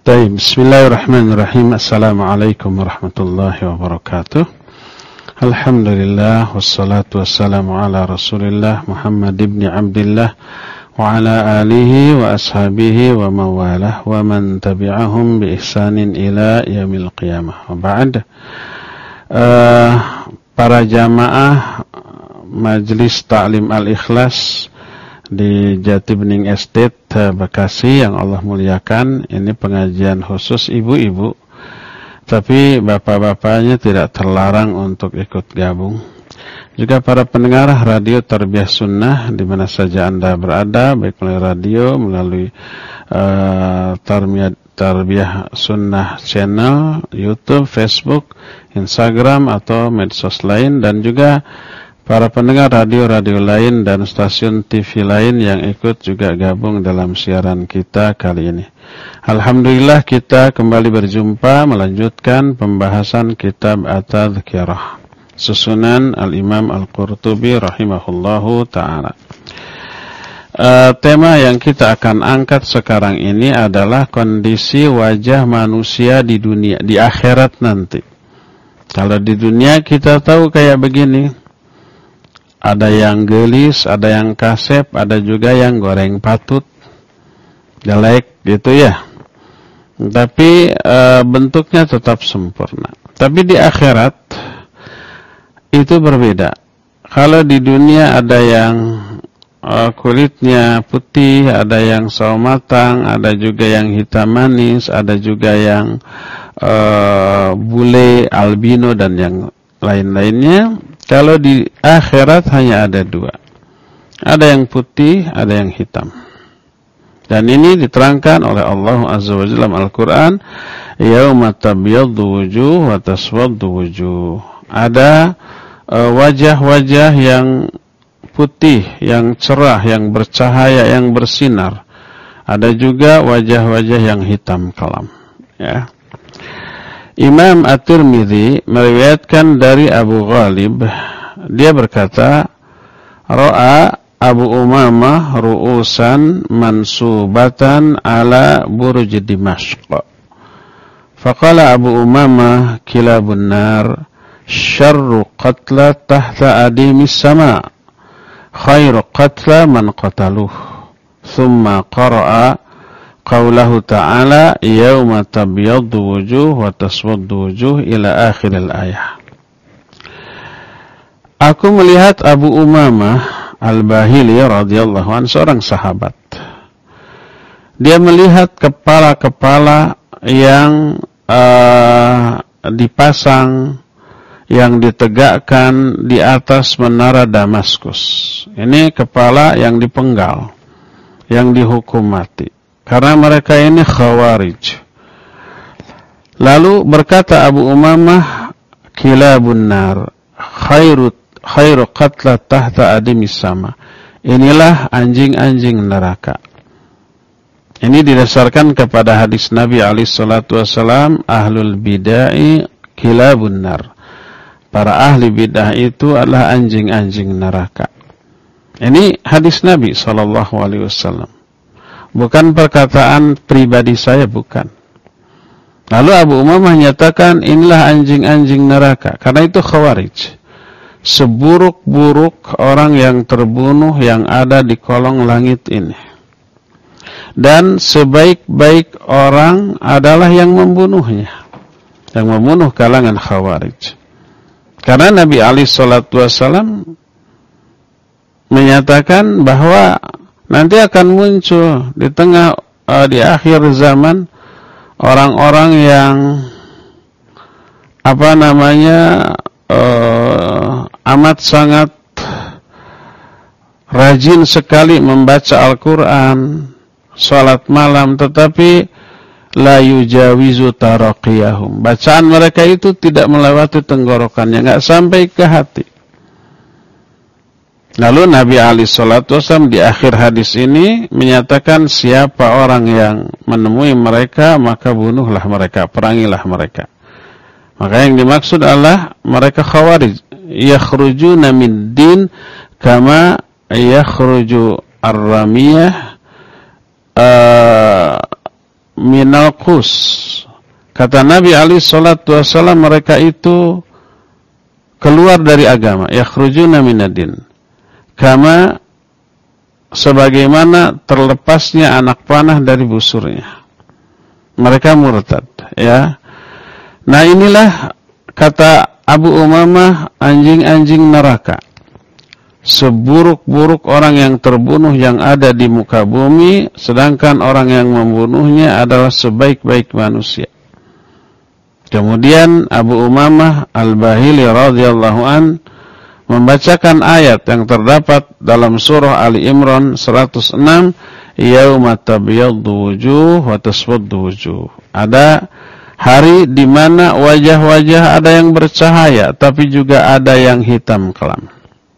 Baik, bismillahirrahmanirrahim. Assalamualaikum warahmatullahi wabarakatuh. Alhamdulillah, wassalatu wassalamu ala rasulillah Muhammad ibn Abdillah wa ala alihi wa ashabihi wa mawalah wa man tabi'ahum bi ihsanin ila yaumil qiyamah. Wa ba'd. Para jamaah Majelis Ta'lim Al-Ikhlas di Jati Bening Estate Bekasi yang Allah muliakan, ini pengajian khusus ibu-ibu, tapi bapak-bapaknya tidak terlarang untuk ikut gabung. Juga para pendengar radio Tarbiyah Sunnah di mana saja Anda berada, baik melalui radio, melalui Tarbiyah Sunnah channel, YouTube, Facebook, Instagram atau medsos lain, dan juga para pendengar radio-radio lain dan stasiun TV lain yang ikut juga gabung dalam siaran kita kali ini. Alhamdulillah kita kembali berjumpa melanjutkan pembahasan kitab At-Tadhkirah susunan Al-Imam Al-Qurtubi rahimahullahu ta'ala. Tema yang kita akan angkat sekarang ini adalah kondisi wajah manusia di dunia, di akhirat nanti. Kalau di dunia kita tahu kayak begini, ada yang gelis, ada yang kasep, ada juga yang goreng patut, jelek gitu ya. Tapi bentuknya tetap sempurna. Tapi di akhirat itu berbeda. Kalau di dunia ada yang kulitnya putih, ada yang sawo matang, ada juga yang hitam manis, ada juga yang bule, albino dan yang lain-lainnya. Kalau di akhirat hanya ada dua. Ada yang putih, ada yang hitam. Dan ini diterangkan oleh Allah Azza wa Jalla dalam Al-Quran. Yauma tabyaddu wujuh wa taswaddu wujuh. Ada wajah-wajah yang putih, yang cerah, yang bercahaya, yang bersinar. Ada juga wajah-wajah yang hitam kelam. Ya. Imam At-Tirmidzi meriwayatkan dari Abu Ghalib, dia berkata, ra'a Abu Umamah ru'usan mansubatan ala burj Dimashq. Faqala Abu Umamah kilabun nar syarru qatla tahta adimis sama khairu qatla man qataluh. Thumma qara'a qaulahu ta'ala yauma tabyaddu wujuh wa taswaddu wujuh ila akhiril ayah. Aku melihat Abu Umamah Al-Bahili radhiyallahu anhu, seorang sahabat. Dia melihat kepala-kepala yang dipasang, yang ditegakkan di atas menara Damaskus. Ini kepala yang dipenggal, yang dihukum mati. Karena mereka ini khawarij. Lalu berkata Abu Umamah, kilabun nar khairu qatla tahta adimis sama. Inilah anjing-anjing neraka. Ini didasarkan kepada hadis Nabi alaihi salatu wasalam, ahlul bid'ah kilabun nar. Para ahli bid'ah itu adalah anjing-anjing neraka. Ini hadis Nabi sallallahu alaihi wasallam. Bukan perkataan pribadi saya, bukan. Lalu Abu Umamah menyatakan inilah anjing-anjing neraka. Karena itu khawarij. Seburuk-buruk orang yang terbunuh yang ada di kolong langit ini. Dan sebaik-baik orang adalah yang membunuhnya. Yang membunuh kalangan khawarij. Karena Nabi SAW menyatakan bahwa nanti akan muncul di tengah di akhir zaman orang-orang yang amat sangat rajin sekali membaca Al-Quran, salat malam, tetapi la yujawizu taraqiyahum. Bacaan mereka itu tidak melewati tenggorokannya, enggak sampai ke hati. Lalu Nabi SAW di akhir hadis ini menyatakan siapa orang yang menemui mereka maka bunuhlah mereka, perangilah mereka. Maka yang dimaksud adalah mereka khawarij, yakhrujuna min din kama yakhruju ar-ramiyah minal qus. Kata Nabi alaihi salatu wasallam, mereka itu keluar dari agama, yakhrujuna minad-din. Kama sebagaimana terlepasnya anak panah dari busurnya. Mereka murtad, ya. Nah, inilah kata Abu Umamah, anjing-anjing neraka. Seburuk-buruk orang yang terbunuh yang ada di muka bumi, sedangkan orang yang membunuhnya adalah sebaik-baik manusia. Kemudian Abu Umamah Al-Bahili radhiyallahu an membacakan ayat yang terdapat dalam surah Ali Imran 106, yauma tabyaddu wujuh wa taswaddu wujuh. Ada hari di mana wajah-wajah ada yang bercahaya tapi juga ada yang hitam kelam.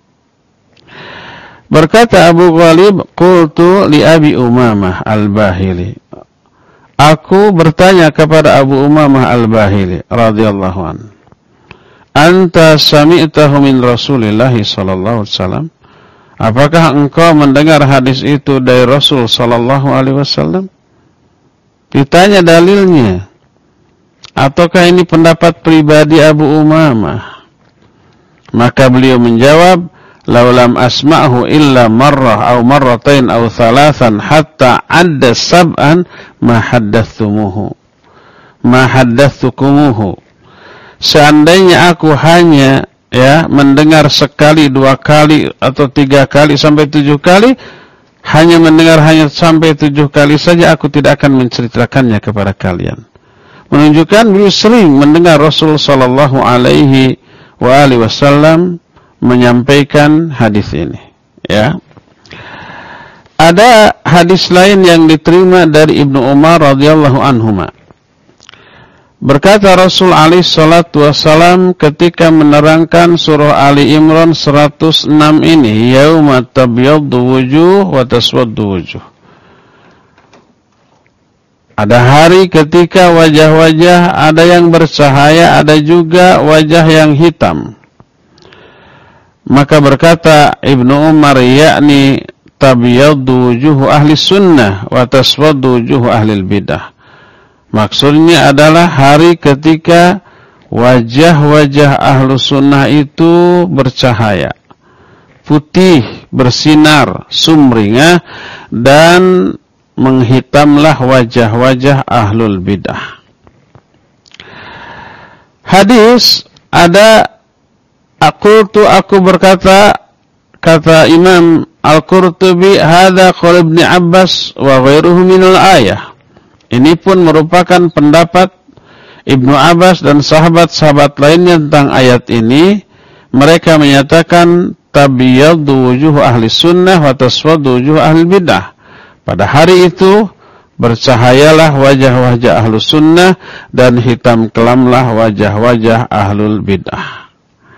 Berkata Abu Ghalib, qultu li Abi Umamah Al-Bahili. Aku bertanya kepada Abu Umamah Al-Bahili radhiyallahu an. Anta sami'tahu min Rasulillah sallallahu alaihi wasallam? Apakah engkau mendengar hadis itu dari Rasul sallallahu alaihi wasallam? Ditanya dalilnya. Ataukah ini pendapat pribadi Abu Umamah? Maka beliau menjawab, laulam asma'hu illa marrah aw marratain aw thalathan hatta adda sab'an ma haddathukumuhu. Seandainya aku hanya mendengar sekali, 2 kali atau 3 kali sampai 7 kali, hanya mendengar sampai 7 kali saja, aku tidak akan menceritakannya kepada kalian. Menunjukkan beliau sering mendengar Rasul sallallahu alaihi wasallam menyampaikan hadis ini, ya. Ada hadis lain yang diterima dari Ibnu Umar radhiyallahu anhuma. Berkata Rasul alaihi salatu wasallam ketika menerangkan surah Ali Imran 106 ini, yauma tabyaddu wujuh wa taswaddu wujuh. Ada hari ketika wajah-wajah ada yang bercahaya, ada juga wajah yang hitam. Maka berkata Ibnu Umar, yakni tabyaddu wujuhu ahli sunnah wa taswaddu wujuhu ahli bidah. Maksudnya adalah hari ketika wajah-wajah ahlu sunnah itu bercahaya, putih, bersinar, sumringah, dan menghitamlah wajah-wajah ahlul bidah. Hadis ada aku berkata, kata Imam Al-Qurtubi, hadza qaul Ibnu Abbas wa ghairuhu minal ayah. Ini pun merupakan pendapat Ibnu Abbas dan sahabat-sahabat lainnya tentang ayat ini. Mereka menyatakan tabyaddu wujuh ahli sunnah wa taswaddu wujuh ahli bidah. Pada hari itu bercahayalah wajah-wajah ahlu sunnah dan hitam kelamlah wajah-wajah ahlul bidah.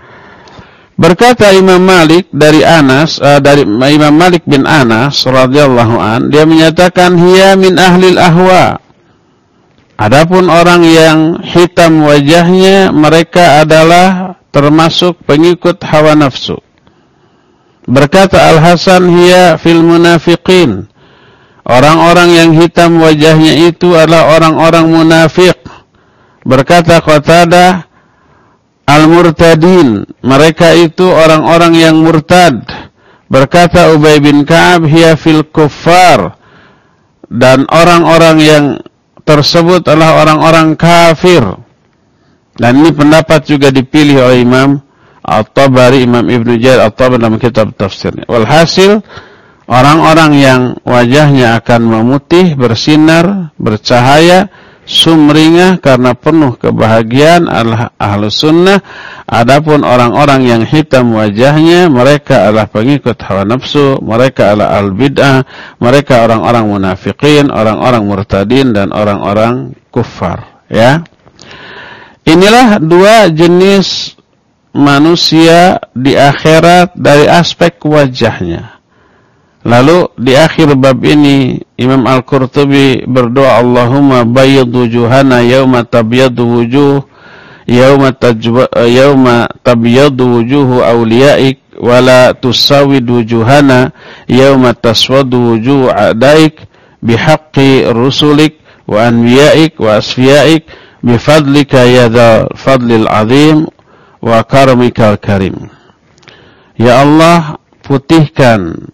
Berkata Imam Malik dari Imam Malik bin Anas radhiyallahu an, dia menyatakan hiya min ahlil ahwa. Adapun orang yang hitam wajahnya, mereka adalah termasuk pengikut hawa nafsu. Berkata Al-Hasan, hiya fil munafiqin. Orang-orang yang hitam wajahnya itu adalah orang-orang munafik. Berkata Qatadah, al-murtadin, mereka itu orang-orang yang murtad. Berkata Ubay bin Ka'ab, hiya fil kuffar, dan orang-orang yang tersebut adalah orang-orang kafir. Dan ini pendapat juga dipilih oleh Imam At-Tabari, Imam Ibnu Jarir At-Tabari dalam kitab tafsirnya. Walhasil, orang-orang yang wajahnya akan memutih, bersinar, bercahaya, sumringah karena penuh kebahagiaan adalah ahlu sunnah. Adapun orang-orang yang hitam wajahnya, mereka adalah pengikut hawa nafsu, mereka adalah al-bid'ah, mereka orang-orang munafikin, orang-orang murtadin, dan orang-orang kuffar. Ya, inilah 2 jenis manusia di akhirat dari aspek wajahnya. Lalu di akhir bab ini Imam Al-Qurtubi berdoa, Allahumma bayyid wujuhana yauma tabyaddu wujuh yauma tabyaddu wujuhu awliyaik wa la tusawwid wujuhana yauma taswaddu wujuh a'daik bihaqqi rusulik wa anbiya'ik wa asfiya'ik bifadlika ya dzal fadlil azim wa karamikal karim. Ya Allah, putihkan,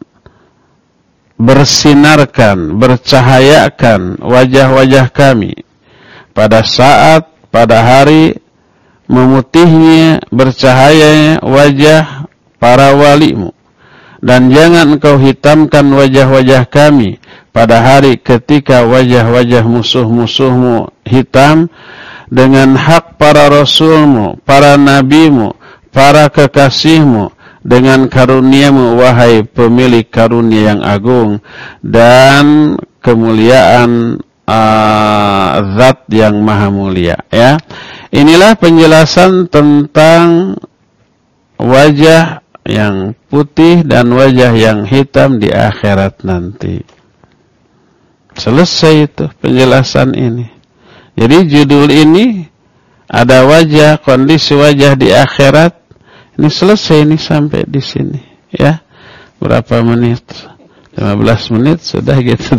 bersinarkan, bercahayakan wajah-wajah kami pada saat, pada hari memutihnya, bercahayanya wajah para walimu. Dan jangan engkau hitamkan wajah-wajah kami pada hari ketika wajah-wajah musuh-musuhmu hitam dengan hak para rasulmu, para nabimu, para kekasihmu, dengan karuniamu wahai pemilik karunia yang agung dan kemuliaan zat yang maha mulia. Ya, inilah penjelasan tentang wajah yang putih dan wajah yang hitam di akhirat nanti. Selesai itu penjelasan ini. Jadi judul ini ada wajah, kondisi wajah di akhirat. Ini selesai ini sampai di sini, ya. Berapa menit? 15 menit sudah gitu.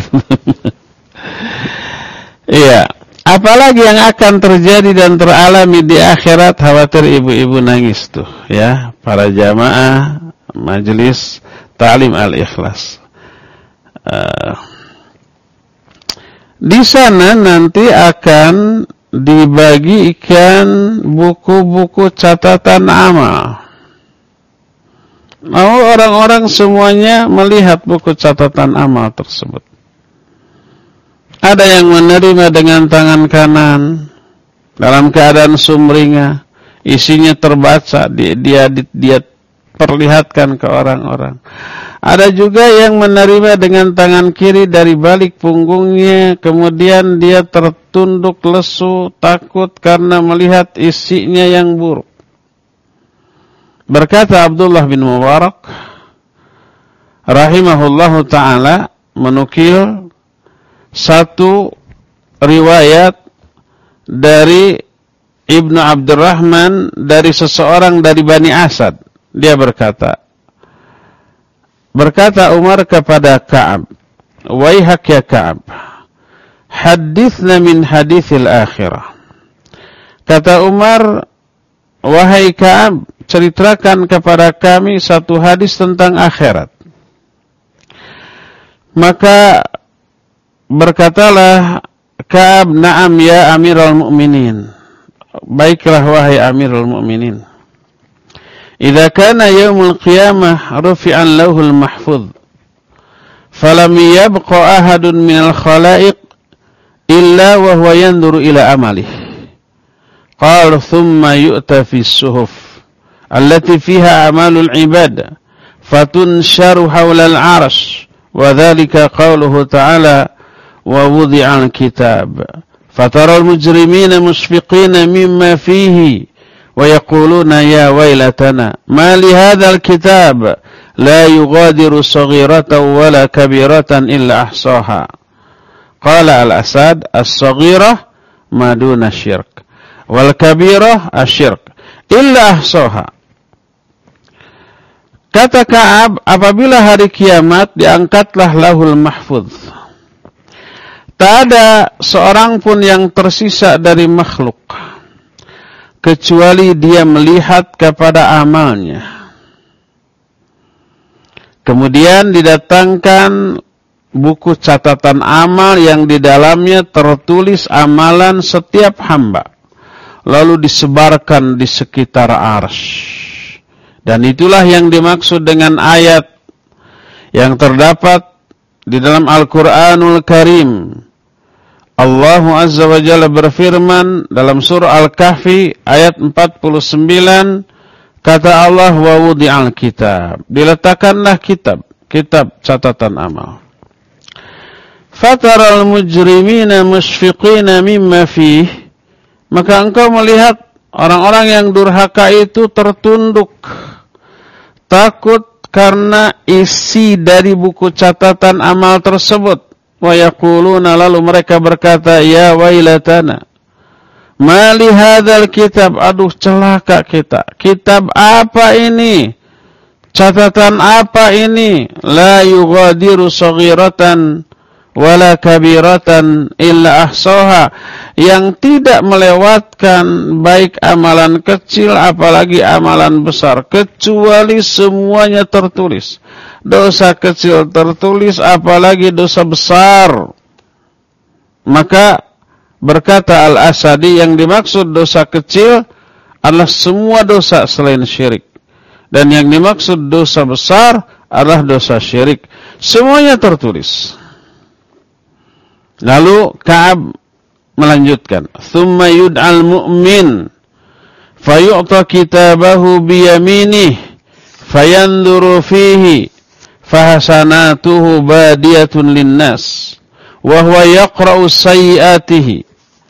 Iya. Apalagi yang akan terjadi dan teralami di akhirat, khawatir ibu-ibu nangis tuh, ya. Para jamaah majelis ta'lim al-ikhlas. Di sana nanti akan dibagikan buku-buku catatan amal. Mau orang-orang semuanya melihat buku catatan amal tersebut. Ada yang menerima dengan tangan kanan dalam keadaan sumringah, isinya terbaca, dia perlihatkan ke orang-orang. Ada juga yang menerima dengan tangan kiri dari balik punggungnya, kemudian dia tertunduk lesu, takut karena melihat isinya yang buruk. Berkata Abdullah bin Mubarak rahimahullahu ta'ala, menukil satu riwayat dari Ibnu Abdurrahman dari seseorang dari Bani Asad. Dia berkata Umar kepada Ka'ab, "Waihak ya Ka'ab, hadithna min hadithil akhirah." Kata Umar, "Wahai Ka'ab, ceritakan kepada kami satu hadis tentang akhirat." Maka berkatalah Ka'ab, "Na'am ya Amirul Mu'minin." Baiklah wahai Amirul Mu'minin. "Idza kana yaumul qiyamah rufi'an lauhul mahfuz, falam yabqa ahadun minal khalaiq illa wa huwa yanzuru ila amalih. Qala thumma yu'ta fi suhuf allati fiha amalul ibad fatunsharu hawla al-'arsh wa dhalika qawluhu ta'ala wa wudi'al kitab fataral mujrimina mushfiqina mimma fihi wa yaquluna ya waylatana ma li hadzal kitab la yughadiru saghiratan wala kabiratan illa ahsaha." Qala al-Asad, "As-saghirah ma duna syirk wal kabirah asyirk illa ahsaha." Kata Ka'ab, apabila hari kiamat diangkatlah lauhul mahfuz, tak ada seorang pun yang tersisa dari makhluk kecuali dia melihat kepada amalnya. Kemudian didatangkan buku catatan amal yang di dalamnya tertulis amalan setiap hamba, lalu disebarkan di sekitar arsy. Dan itulah yang dimaksud dengan ayat yang terdapat di dalam Al-Quranul Karim. Allah Azza wa Jalla berfirman dalam surah Al-Kahfi ayat 49, kata Allah, "Wa wudi'al kitab." Diletakkanlah kitab catatan amal. "Fataral mujrimina mushfiqina mimma fih." Maka engkau melihat orang-orang yang durhaka itu tertunduk, takut karena isi dari buku catatan amal tersebut. Wa yaquluna, lalu mereka berkata, "Ya wailatana, ma li hadzal kitab." Aduh, celaka kita. Kitab apa ini? Catatan apa ini? La yughadiru saghiratan wala kabiratan illa ahsaha, yang tidak melewatkan baik amalan kecil apalagi amalan besar, kecuali semuanya tertulis. Dosa kecil tertulis, apalagi dosa besar. Maka berkata Al-Asadi, yang dimaksud dosa kecil adalah semua dosa selain syirik, dan yang dimaksud dosa besar adalah dosa syirik. Semuanya tertulis. Lalu Ka'ab melanjutkan, "Tsumma yud'al mu'min fayu'ta kitabahu biyaminih fayanzuru fihi fahasanatuhu badiyatun linnas wa huwa yaqra'u sayyi'atihi."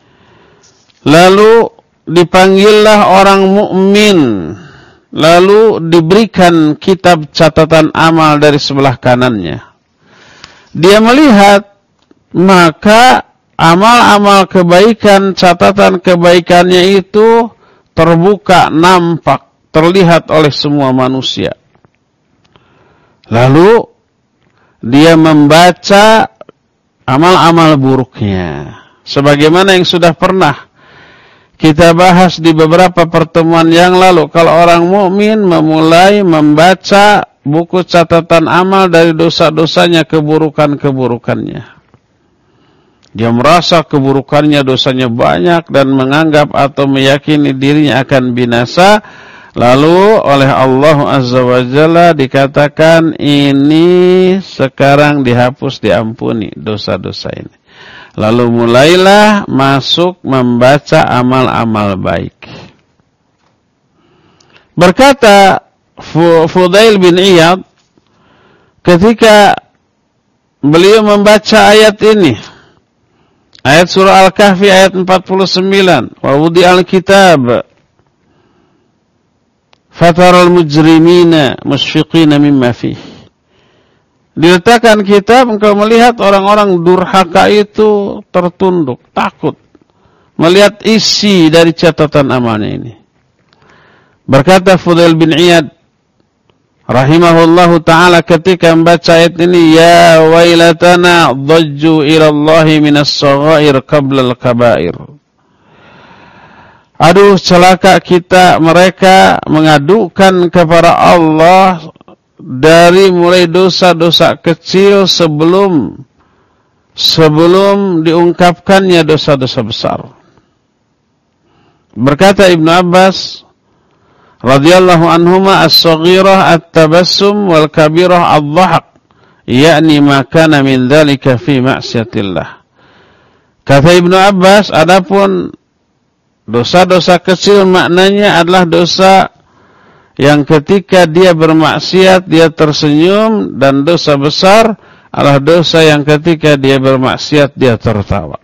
Lalu dipanggillah orang mukmin, lalu diberikan kitab catatan amal dari sebelah kanannya. Dia melihat, maka amal-amal kebaikan, catatan kebaikannya itu terbuka, nampak, terlihat oleh semua manusia. Lalu dia membaca amal-amal buruknya, sebagaimana yang sudah pernah kita bahas di beberapa pertemuan yang lalu. Kalau orang mukmin memulai membaca buku catatan amal dari dosa-dosanya, keburukan-keburukannya, dia merasa keburukannya, dosanya banyak, dan menganggap atau meyakini dirinya akan binasa. Lalu oleh Allah Azza wa Jalla dikatakan, ini sekarang dihapus, diampuni dosa-dosa ini. Lalu mulailah masuk membaca amal-amal baik. Berkata Fudail bin Iyad, ketika beliau membaca ayat ini, ayat surah Al-Kahfi ayat 49, wa wudi'al kitab fataral mujrimina musyfiqina mimma fihi. Diletakkan kitab, engkau melihat orang-orang durhaka itu tertunduk, takut melihat isi dari catatan amalnya ini. Berkata Fudail bin Iyad rahimahullahu ta'ala ketika membaca ayat ini, ya wailatana dhajju ilallahi minas saghair qabla al-kabair. Aduh, celaka kita, mereka mengadukan kepada Allah dari mulai dosa-dosa kecil sebelum diungkapkannya dosa-dosa besar. Berkata Ibnu Abbas radhiyallahu anhuma, as-saghirah at-tabassum wal kabirah ad-dhahak, yakni ma kana min dzalika fi ma'siyatillah. Kata Ibnu Abbas, adapun dosa-dosa kecil maknanya adalah dosa yang ketika dia bermaksiat dia tersenyum, dan dosa besar adalah dosa yang ketika dia bermaksiat dia tertawa.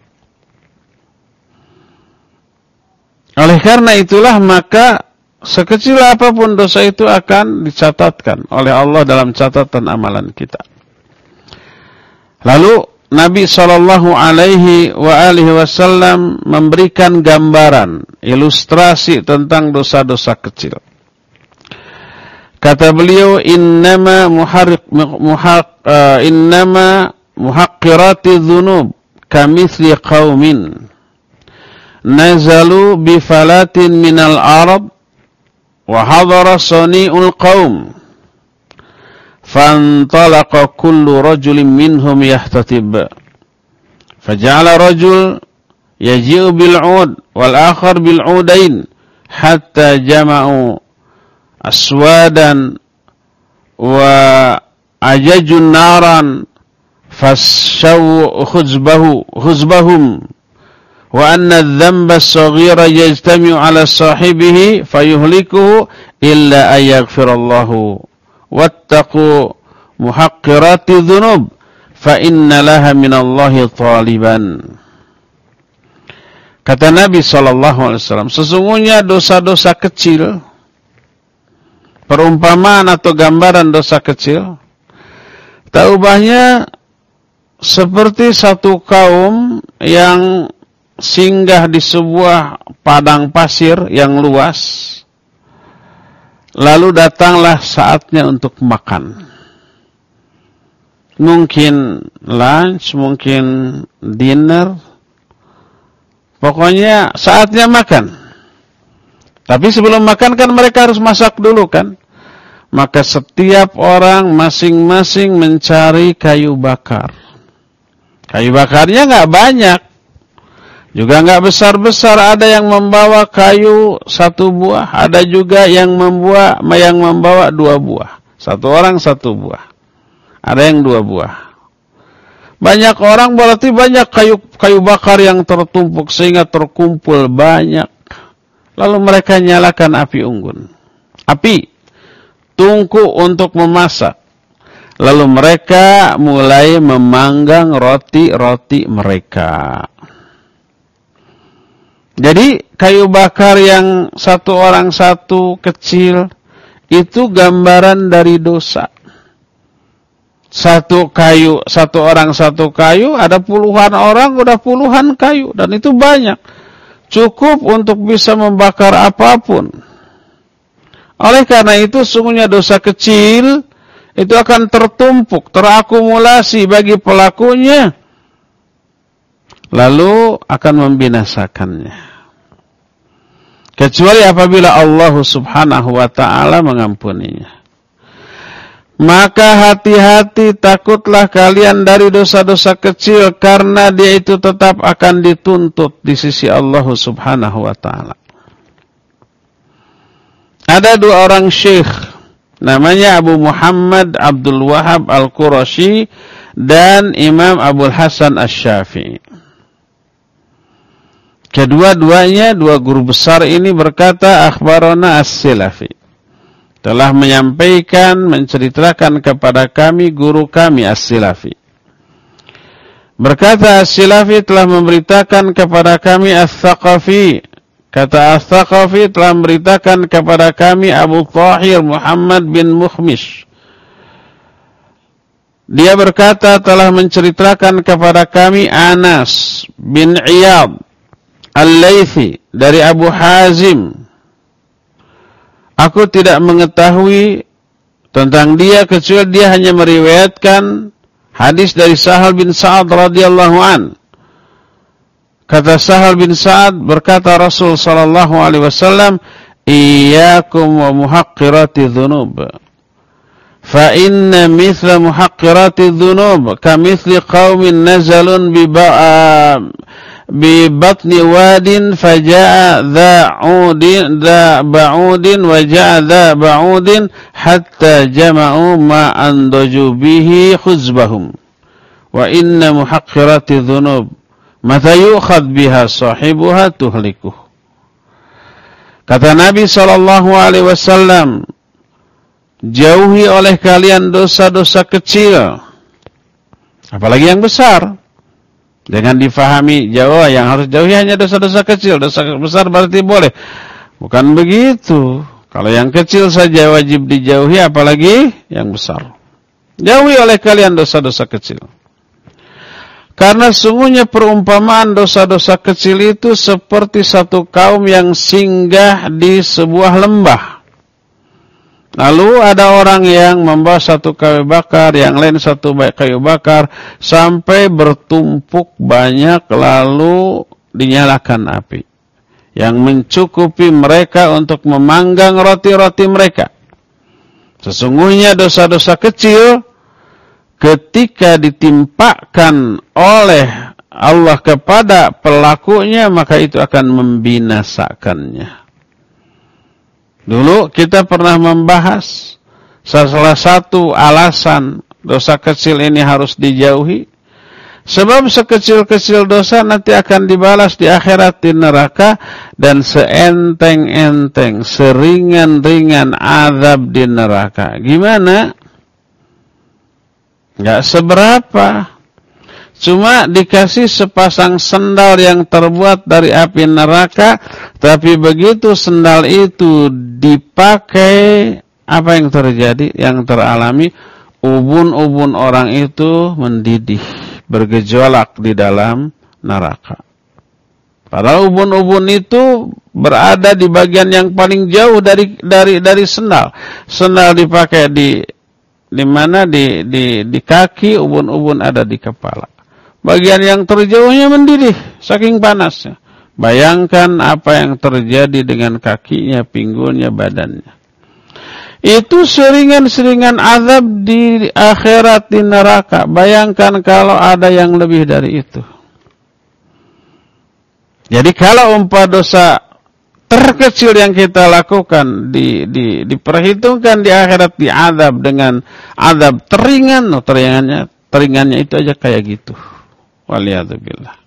Oleh karena itulah maka sekecil apapun dosa itu akan dicatatkan oleh Allah dalam catatan amalan kita. Lalu Nabi SAW memberikan gambaran, ilustrasi tentang dosa-dosa kecil. Kata beliau, innama muhaqqirati dhunub kamithli qaumin nazalu bifalatin minal arab wa hadara sani'ul qaum fantalaqa kullu rajulin minhum yahtatib faja'ala rajul yaji'u bil'ud wal akhar bil'udain hatta jama'u aswadan wa ajajun naran fashaw khuzbahum wa anna adh-dhanba as-saghira yajtami'u 'ala sahibihi fayuhlikuhu illa ayaghfirallahu wattaqu muhaqqirati dhunub fa inna laha minallahi taliban. Kata Nabi SAW, sesungguhnya dosa-dosa kecil, perumpamaan atau gambaran dosa kecil, taubahnya seperti satu kaum yang singgah di sebuah padang pasir yang luas, lalu datanglah saatnya untuk makan. mungkin lunch, mungkin dinner. Pokoknya saatnya makan. Tapi sebelum makan kan mereka harus masak dulu kan. Maka setiap orang masing-masing mencari kayu bakar. Kayu bakarnya nggak banyak. Juga nggak besar-besar. Ada yang membawa kayu 1 buah. Ada juga yang membawa 2 buah. 1 orang 1 buah. Ada yang 2 buah. Banyak orang berarti banyak kayu bakar yang tertumpuk sehingga terkumpul banyak. Lalu mereka nyalakan api unggun. Api tungku untuk memasak. Lalu mereka mulai memanggang roti-roti mereka. Jadi kayu bakar yang 1 orang 1 kecil itu gambaran dari dosa. 1 kayu, 1 orang 1 kayu, ada puluhan orang, udah puluhan kayu. Dan itu banyak. Cukup untuk bisa membakar apapun. Oleh karena itu, sungguhnya dosa kecil itu akan tertumpuk, terakumulasi bagi pelakunya. Lalu akan membinasakannya. Kecuali apabila Allah subhanahu wa ta'ala mengampuninya. Maka hati-hati, takutlah kalian dari dosa-dosa kecil, karena dia itu tetap akan dituntut di sisi Allah subhanahu wa ta'ala. Ada 2 orang syekh, namanya Abu Muhammad Abdul Wahab Al-Qurashi dan Imam Abul Hasan Asy-Syafi'i. Kedua-duanya 2 guru besar ini berkata, akhbarana As-Silafi, telah menyampaikan, menceritakan kepada kami guru kami As-Silafi. Berkata As-Silafi telah memberitakan kepada kami As-Thaqafi. Kata As-Thaqafi telah memberitakan kepada kami Abu Thahir Muhammad bin Mukhmish. Dia berkata telah menceritakan kepada kami Anas bin Iyad Al-Laythi dari Abu Hazim. Aku tidak mengetahui tentang dia kecuali dia hanya meriwayatkan hadis dari Sahal bin Sa'ad radhiyallahu an. Kata Sahal bin Sa'ad, berkata Rasul sallallahu alaihi wasallam, "Iyyakum wa muhaqqirati dzunub. Fa inna mithla muhaqqirati dzunub kamithli qaumin nazalun ببطن واد فجاء ذا بعود وجاء ذا بعود حتى جمعوا ما أنضجوا به خزبهم وإن محقرات الذنوب متى يؤخذ بها صاحبها تهلكه." Kata Nabi SAW, jauhi oleh kalian dosa-dosa kecil, apalagi yang besar. Dengan difahami jauh, yang harus jauhi hanya dosa-dosa kecil. Dosa besar berarti boleh. Bukan begitu. Kalau yang kecil saja wajib dijauhi, apalagi yang besar. Jauhi oleh kalian dosa-dosa kecil. Karena sungguhnya perumpamaan dosa-dosa kecil itu seperti satu kaum yang singgah di sebuah lembah. Lalu ada orang yang membawa 1 kayu bakar, yang lain 1 kayu bakar, sampai bertumpuk banyak, lalu dinyalakan api. Yang mencukupi mereka untuk memanggang roti-roti mereka. Sesungguhnya dosa-dosa kecil, ketika ditimpakan oleh Allah kepada pelakunya, maka itu akan membinasakannya. Dulu kita pernah membahas salah satu alasan dosa kecil ini harus dijauhi. Sebab sekecil-kecil dosa nanti akan dibalas di akhirat di neraka. Dan seenteng-enteng, seringan-ringan azab di neraka. Gimana? Nggak seberapa. Cuma dikasih sepasang sendal yang terbuat dari api neraka. Tapi begitu sendal itu dipakai, apa yang terjadi? Yang teralami, ubun-ubun orang itu mendidih, bergejolak di dalam neraka. Padahal ubun-ubun itu berada di bagian yang paling jauh dari sendal. Sendal dipakai di di mana di kaki, ubun-ubun ada di kepala. Bagian yang terjauhnya mendidih saking panasnya. Bayangkan apa yang terjadi dengan kakinya, pinggulnya, badannya. Itu seringan-seringan azab di akhirat, di neraka. Bayangkan kalau ada yang lebih dari itu. Jadi kalau umpah dosa terkecil yang kita lakukan diperhitungkan di akhirat, di azab dengan azab teringan, teringannya itu aja kayak gitu. Waliyadzubillah.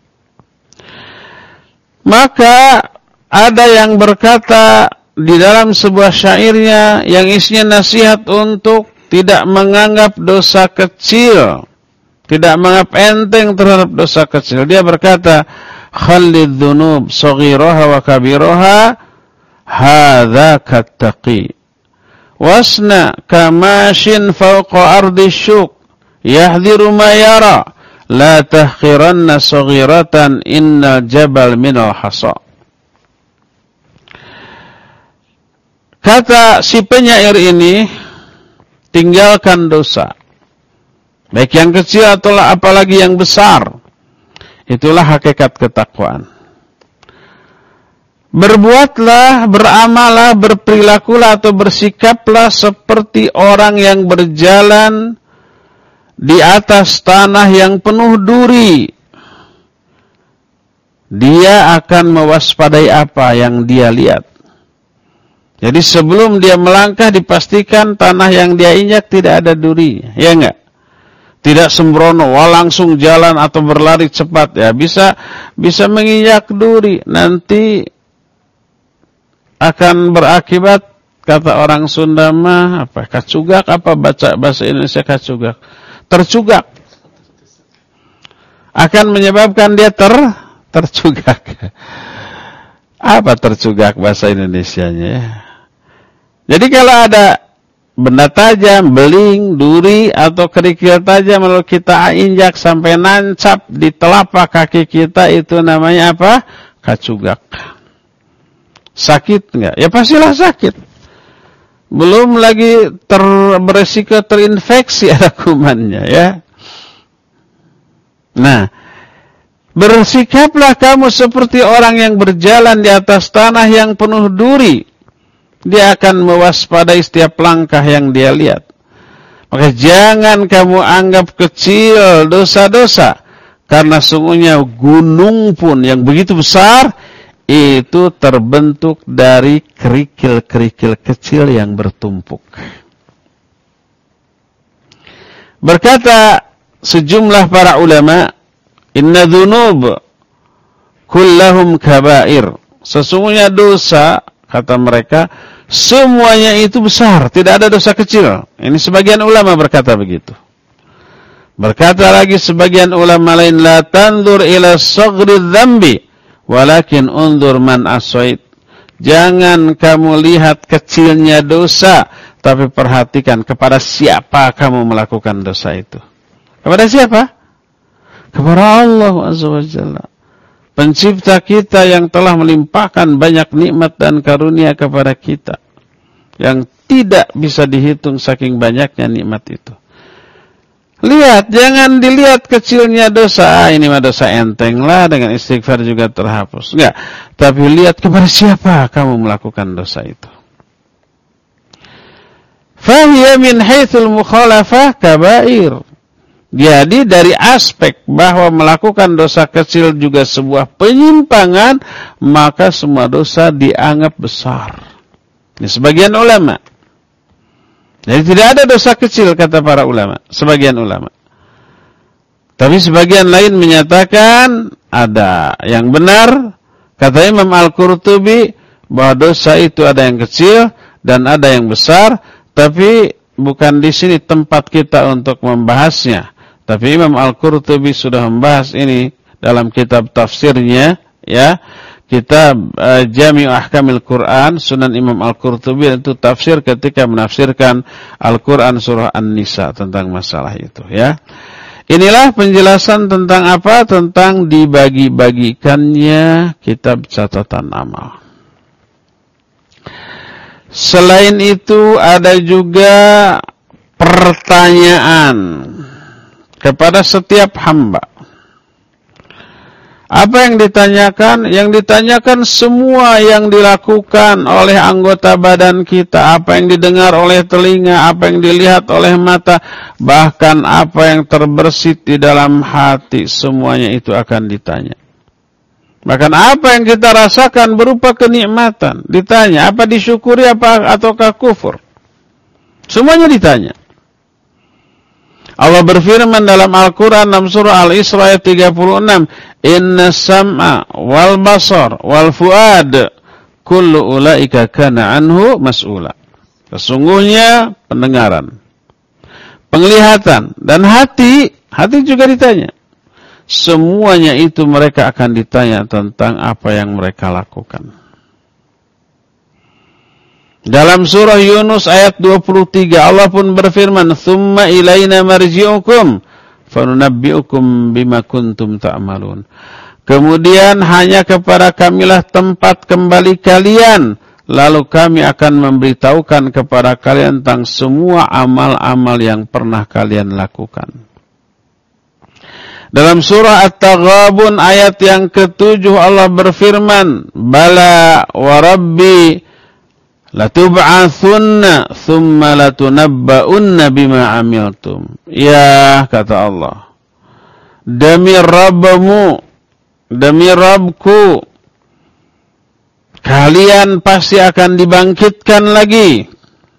Maka ada yang berkata di dalam sebuah syairnya yang isinya nasihat untuk tidak menganggap dosa kecil, tidak menganggap enteng terhadap dosa kecil. Dia berkata, khallid dzunub saghiraha wa kabiraha hadza kattaqi wasna kamashin fawqa ardi syuk yahdhiru ma yara la tahqiranna saghiratan innal jabal minal hasa. Kata si penyair ini, tinggalkan dosa, baik yang kecil atau apalagi yang besar. Itulah hakikat ketakwaan. Berbuatlah, beramallah, berperilakulah atau bersikaplah seperti orang yang berjalan di atas tanah yang penuh duri. Dia akan mewaspadai apa yang dia lihat. Jadi sebelum dia melangkah dipastikan tanah yang dia injak tidak ada duri, ya enggak? Tidak sembrono, langsung jalan atau berlari cepat, ya bisa menginjak duri, nanti akan berakibat, kata orang Sunda mah apa? Kacugak, apa baca bahasa Indonesia kacugak? Tercugak. Akan menyebabkan dia tercugak. Apa tercugak bahasa Indonesianya ya? Jadi kalau ada benda tajam, beling, duri, atau kerikil tajam lalu kita injak sampai nancap di telapak kaki kita, itu namanya apa? Kacugak. Sakit enggak? Ya pastilah sakit. Belum lagi beresiko terinfeksi ada kumannya ya. Nah, bersikaplah kamu seperti orang yang berjalan di atas tanah yang penuh duri. Dia akan mewaspadai setiap langkah yang dia lihat. Maka jangan kamu anggap kecil dosa-dosa. Karena sungguhnya gunung pun yang begitu besar, itu terbentuk dari kerikil-kerikil kecil yang bertumpuk. Berkata sejumlah para ulama, inna dzunub kullahum kabair. Sesungguhnya dosa, kata mereka, semuanya itu besar, tidak ada dosa kecil. Ini sebagian ulama berkata begitu. Berkata lagi sebagian ulama lain, la tanzur ila saghri dzambi walakin unzur man asait. Jangan kamu lihat kecilnya dosa, tapi perhatikan kepada siapa kamu melakukan dosa itu. Kepada siapa? Kepada Allah Azza wa Jalla, Pencipta kita yang telah melimpahkan banyak nikmat dan karunia kepada kita, yang tidak bisa dihitung saking banyaknya nikmat itu. Lihat, jangan dilihat kecilnya dosa. Ini mah dosa enteng lah, dengan istighfar juga terhapus. Enggak, tapi lihat kepada siapa kamu melakukan dosa itu. Fahiya min haitsul mukhalafah kabair. Jadi dari aspek bahwa melakukan dosa kecil juga sebuah penyimpangan, maka semua dosa dianggap besar. Ini sebagian ulama. Jadi tidak ada dosa kecil, kata para ulama, sebagian ulama. Tapi sebagian lain menyatakan ada. Yang benar, kata Imam Al-Qurtubi, bahwa dosa itu ada yang kecil dan ada yang besar, tapi bukan di sini tempat kita untuk membahasnya. Tapi Imam Al-Qurtubi sudah membahas ini dalam kitab tafsirnya, ya. Kitab Jami' Ahkamil Quran, Sunan Imam Al-Qurtubi, itu tafsir ketika menafsirkan Al-Quran surah An-Nisa tentang masalah itu, ya. Inilah penjelasan tentang apa? Tentang dibagi-bagikannya kitab catatan amal. Selain itu ada juga pertanyaan kepada setiap hamba. Apa yang ditanyakan? Yang ditanyakan semua yang dilakukan oleh anggota badan kita, apa yang didengar oleh telinga, apa yang dilihat oleh mata, bahkan apa yang terbersit di dalam hati, semuanya itu akan ditanya. Bahkan apa yang kita rasakan berupa kenikmatan, ditanya, apa disyukuri apa ataukah kufur. Semuanya ditanya. Allah berfirman dalam Al-Quran dalam surah Al-Isra ayat 36, Inna sam'a wal basar wal fuad kullu ulaika kana anhu mas'ula. Sesungguhnya pendengaran, penglihatan dan hati juga ditanya. Semuanya itu mereka akan ditanya tentang apa yang mereka lakukan. Dalam surah Yunus ayat 23 Allah pun berfirman, "Tsumma ilaina marji'ukum fanunabbi'ukum bima kuntum ta'malun." Kemudian hanya kepada kamilah tempat kembali kalian, lalu kami akan memberitahukan kepada kalian tentang semua amal-amal yang pernah kalian lakukan. Dalam surah At-Taghabun ayat yang ke-7 Allah berfirman, "Bala wa rabbi latub'atsunna thumma latunabba'unna bima 'amiltum." Ya, kata Allah, demi Rabbmu, demi Rabbku, kalian pasti akan dibangkitkan lagi.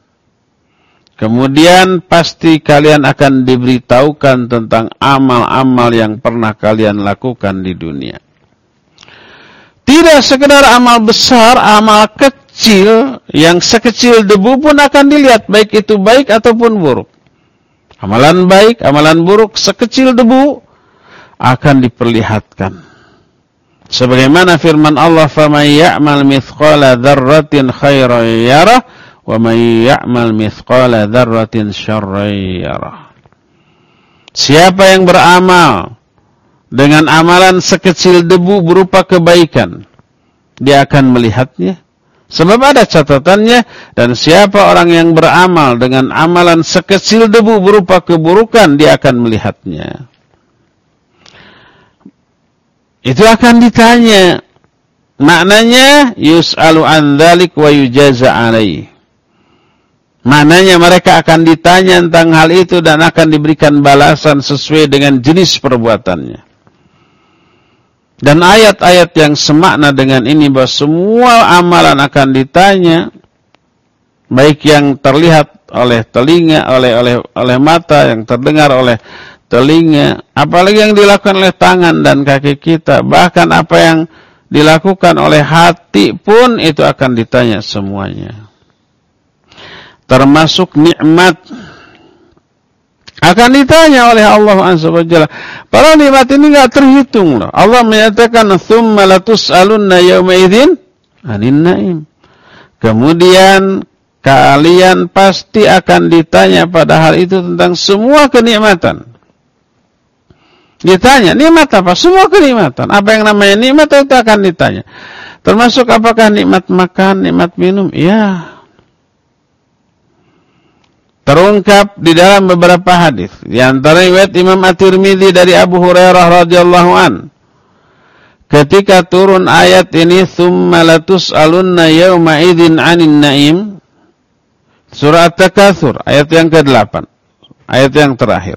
Kemudian pasti kalian akan diberitahukan tentang amal-amal yang pernah kalian lakukan di dunia. Tidak sekedar amal besar, amal kecil, yang sekecil debu pun akan dilihat, baik itu baik ataupun buruk. Amalan baik, amalan buruk, sekecil debu akan diperlihatkan. Sebagaimana firman Allah, "Faman ya'mal mithqala dzarratin khairan yarah, wa man ya'mal mithqala dzarratin syarran yarah." Siapa yang beramal dengan amalan sekecil debu berupa kebaikan, dia akan melihatnya, sebab ada catatannya. Dan siapa orang yang beramal dengan amalan sekecil debu berupa keburukan, dia akan melihatnya. Itu akan ditanya. Maknanya yus'alu an dzalik wa yujaza alaih. Maknanya mereka akan ditanya tentang hal itu dan akan diberikan balasan sesuai dengan jenis perbuatannya. Dan ayat-ayat yang semakna dengan ini bahwa semua amalan akan ditanya, baik yang terlihat oleh telinga, oleh mata, yang terdengar oleh telinga, apalagi yang dilakukan oleh tangan dan kaki kita, bahkan apa yang dilakukan oleh hati pun itu akan ditanya semuanya. Termasuk nikmat akan ditanya oleh Allah Subhanahu wa ta'ala. Para nikmat ini enggak terhitung loh. Allah menyatakan, "Tsumma latus'alunna yawma idzin 'anin na'im." Kemudian kalian pasti akan ditanya pada hal itu tentang semua kenikmatan. Ditanya, nikmat apa? Semua kenikmatan. Apa yang namanya nikmat itu akan ditanya. Termasuk apakah nikmat makan, nikmat minum? Ya. Terungkap di dalam beberapa hadis. Di antara riwayat Imam At-Tirmidzi dari Abu Hurairah radhiyallahu an. Ketika turun ayat ini, "Tsumma latus'alunna yawma idzin 'anin na'im." Surah At-Takatsur ayat yang ke-8. Ayat yang terakhir.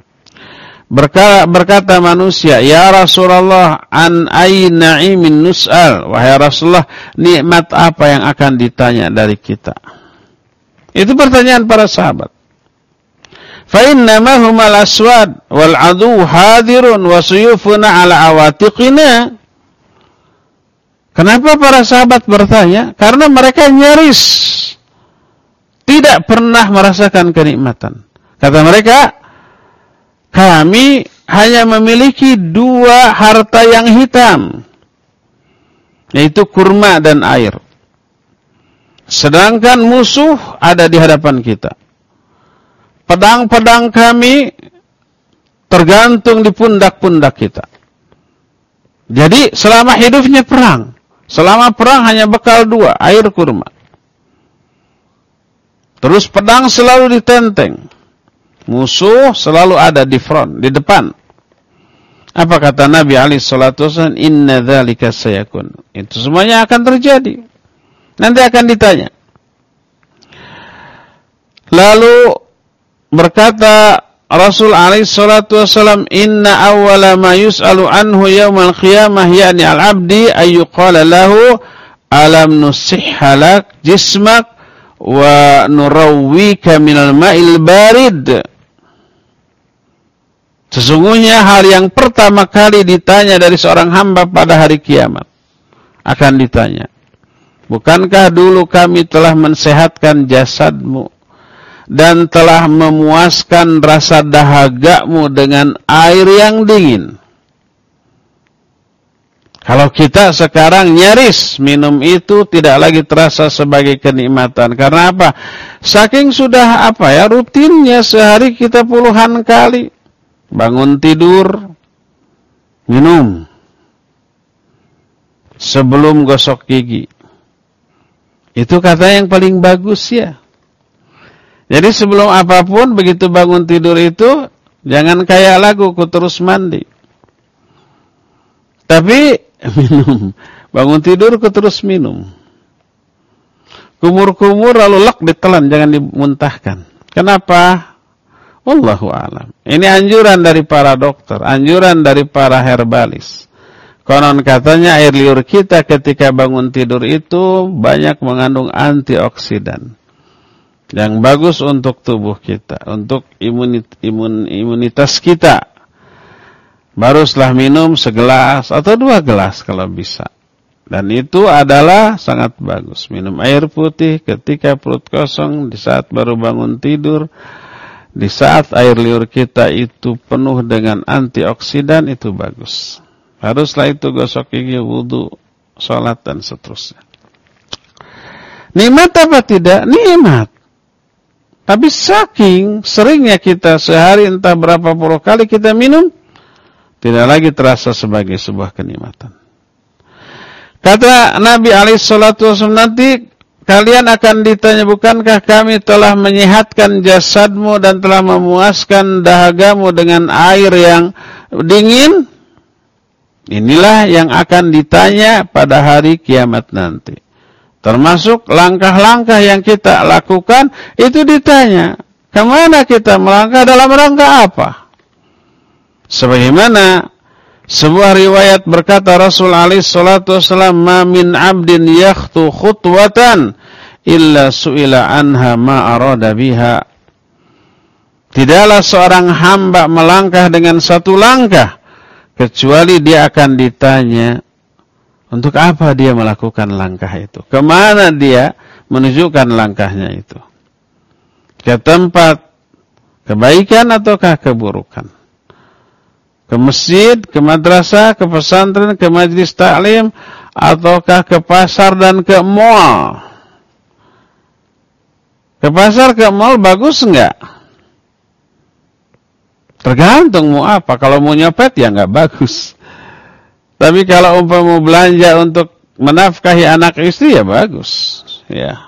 Berkata manusia, "Ya Rasulullah, an ayyi na'imin nus'al?" Wahai Rasulullah, nikmat apa yang akan ditanya dari kita? Itu pertanyaan para sahabat. Fa innama humal aswad wal adu hadirun wa suyufuna ala awatiqina. Kenapa para sahabat bertanya? Karena mereka nyaris tidak pernah merasakan kenikmatan. Kata mereka, kami hanya memiliki dua harta yang hitam, yaitu kurma dan air. Sedangkan musuh ada di hadapan kita. Pedang-pedang kami tergantung di pundak-pundak kita. Jadi selama hidupnya perang. Selama perang hanya bekal dua, air kurma. Terus pedang selalu ditenteng. Musuh selalu ada di front, di depan. Apa kata Nabi alaihi salatu wasallam? Inna dzalika sayakun. Itu semuanya akan terjadi. Nanti akan ditanya. Lalu berkata Rasul alaihi salatu wasallam, "Inna awwala ma yus'alu anhu yaumal qiyamah ya'ni al-'abdi ayyuqala lahu alam nusihha lak jismak wa nurawwika minal ma'il barid." Sesungguhnya hal yang pertama kali ditanya dari seorang hamba pada hari kiamat akan ditanya, bukankah dulu kami telah mensehatkan jasadmu dan telah memuaskan rasa dahagamu dengan air yang dingin? Kalau kita sekarang nyaris minum itu tidak lagi terasa sebagai kenikmatan. Karena apa? Saking sudah rutinnya sehari kita puluhan kali. Bangun tidur, minum. Sebelum gosok gigi. Itu kata yang paling bagus ya. Jadi sebelum apapun, begitu bangun tidur itu, jangan kayak lagu, ku terus mandi. Tapi minum. Bangun tidur, ku terus minum. Kumur-kumur lalu lek ditelan, jangan dimuntahkan. Kenapa? Wallahu a'lam. Ini anjuran dari para dokter, anjuran dari para herbalis. Konon katanya air liur kita ketika bangun tidur itu banyak mengandung antioksidan yang bagus untuk tubuh kita, untuk imunitas kita. Baru setelah minum segelas atau 2 gelas kalau bisa. Dan itu adalah sangat bagus. Minum air putih ketika perut kosong di saat baru bangun tidur. Di saat air liur kita itu penuh dengan antioksidan, itu bagus. Haruslah itu gosok gigi, wudu, sholat, dan seterusnya. Nikmat apa tidak? Nikmat. Tapi saking seringnya kita sehari entah berapa puluh kali kita minum, tidak lagi terasa sebagai sebuah kenikmatan. Kata Nabi alaihissalatu wasallam, nanti kalian akan ditanya, bukankah kami telah menyehatkan jasadmu dan telah memuaskan dahagamu dengan air yang dingin? Inilah yang akan ditanya pada hari kiamat nanti. Termasuk langkah-langkah yang kita lakukan, itu ditanya. Kemana kita melangkah, dalam rangka apa? Sebagaimana sebuah riwayat berkata Rasul alaihi salatu wasallam, "Ma min 'abdin yakhtu khutwatan illa su'ila anha ma arada biha." Tidaklah seorang hamba melangkah dengan satu langkah kecuali dia akan ditanya untuk apa dia melakukan langkah itu. Kemana dia menunjukkan langkahnya itu? Ke tempat kebaikan ataukah keburukan? Ke masjid, ke madrasah, ke pesantren, ke majlis taklim, ataukah ke pasar dan ke mall? Ke pasar, ke mall bagus enggak? Tergantung mau apa. Kalau mau nyopet ya enggak bagus. Tapi kalau umpama mau belanja untuk menafkahi anak istri ya bagus. Ya.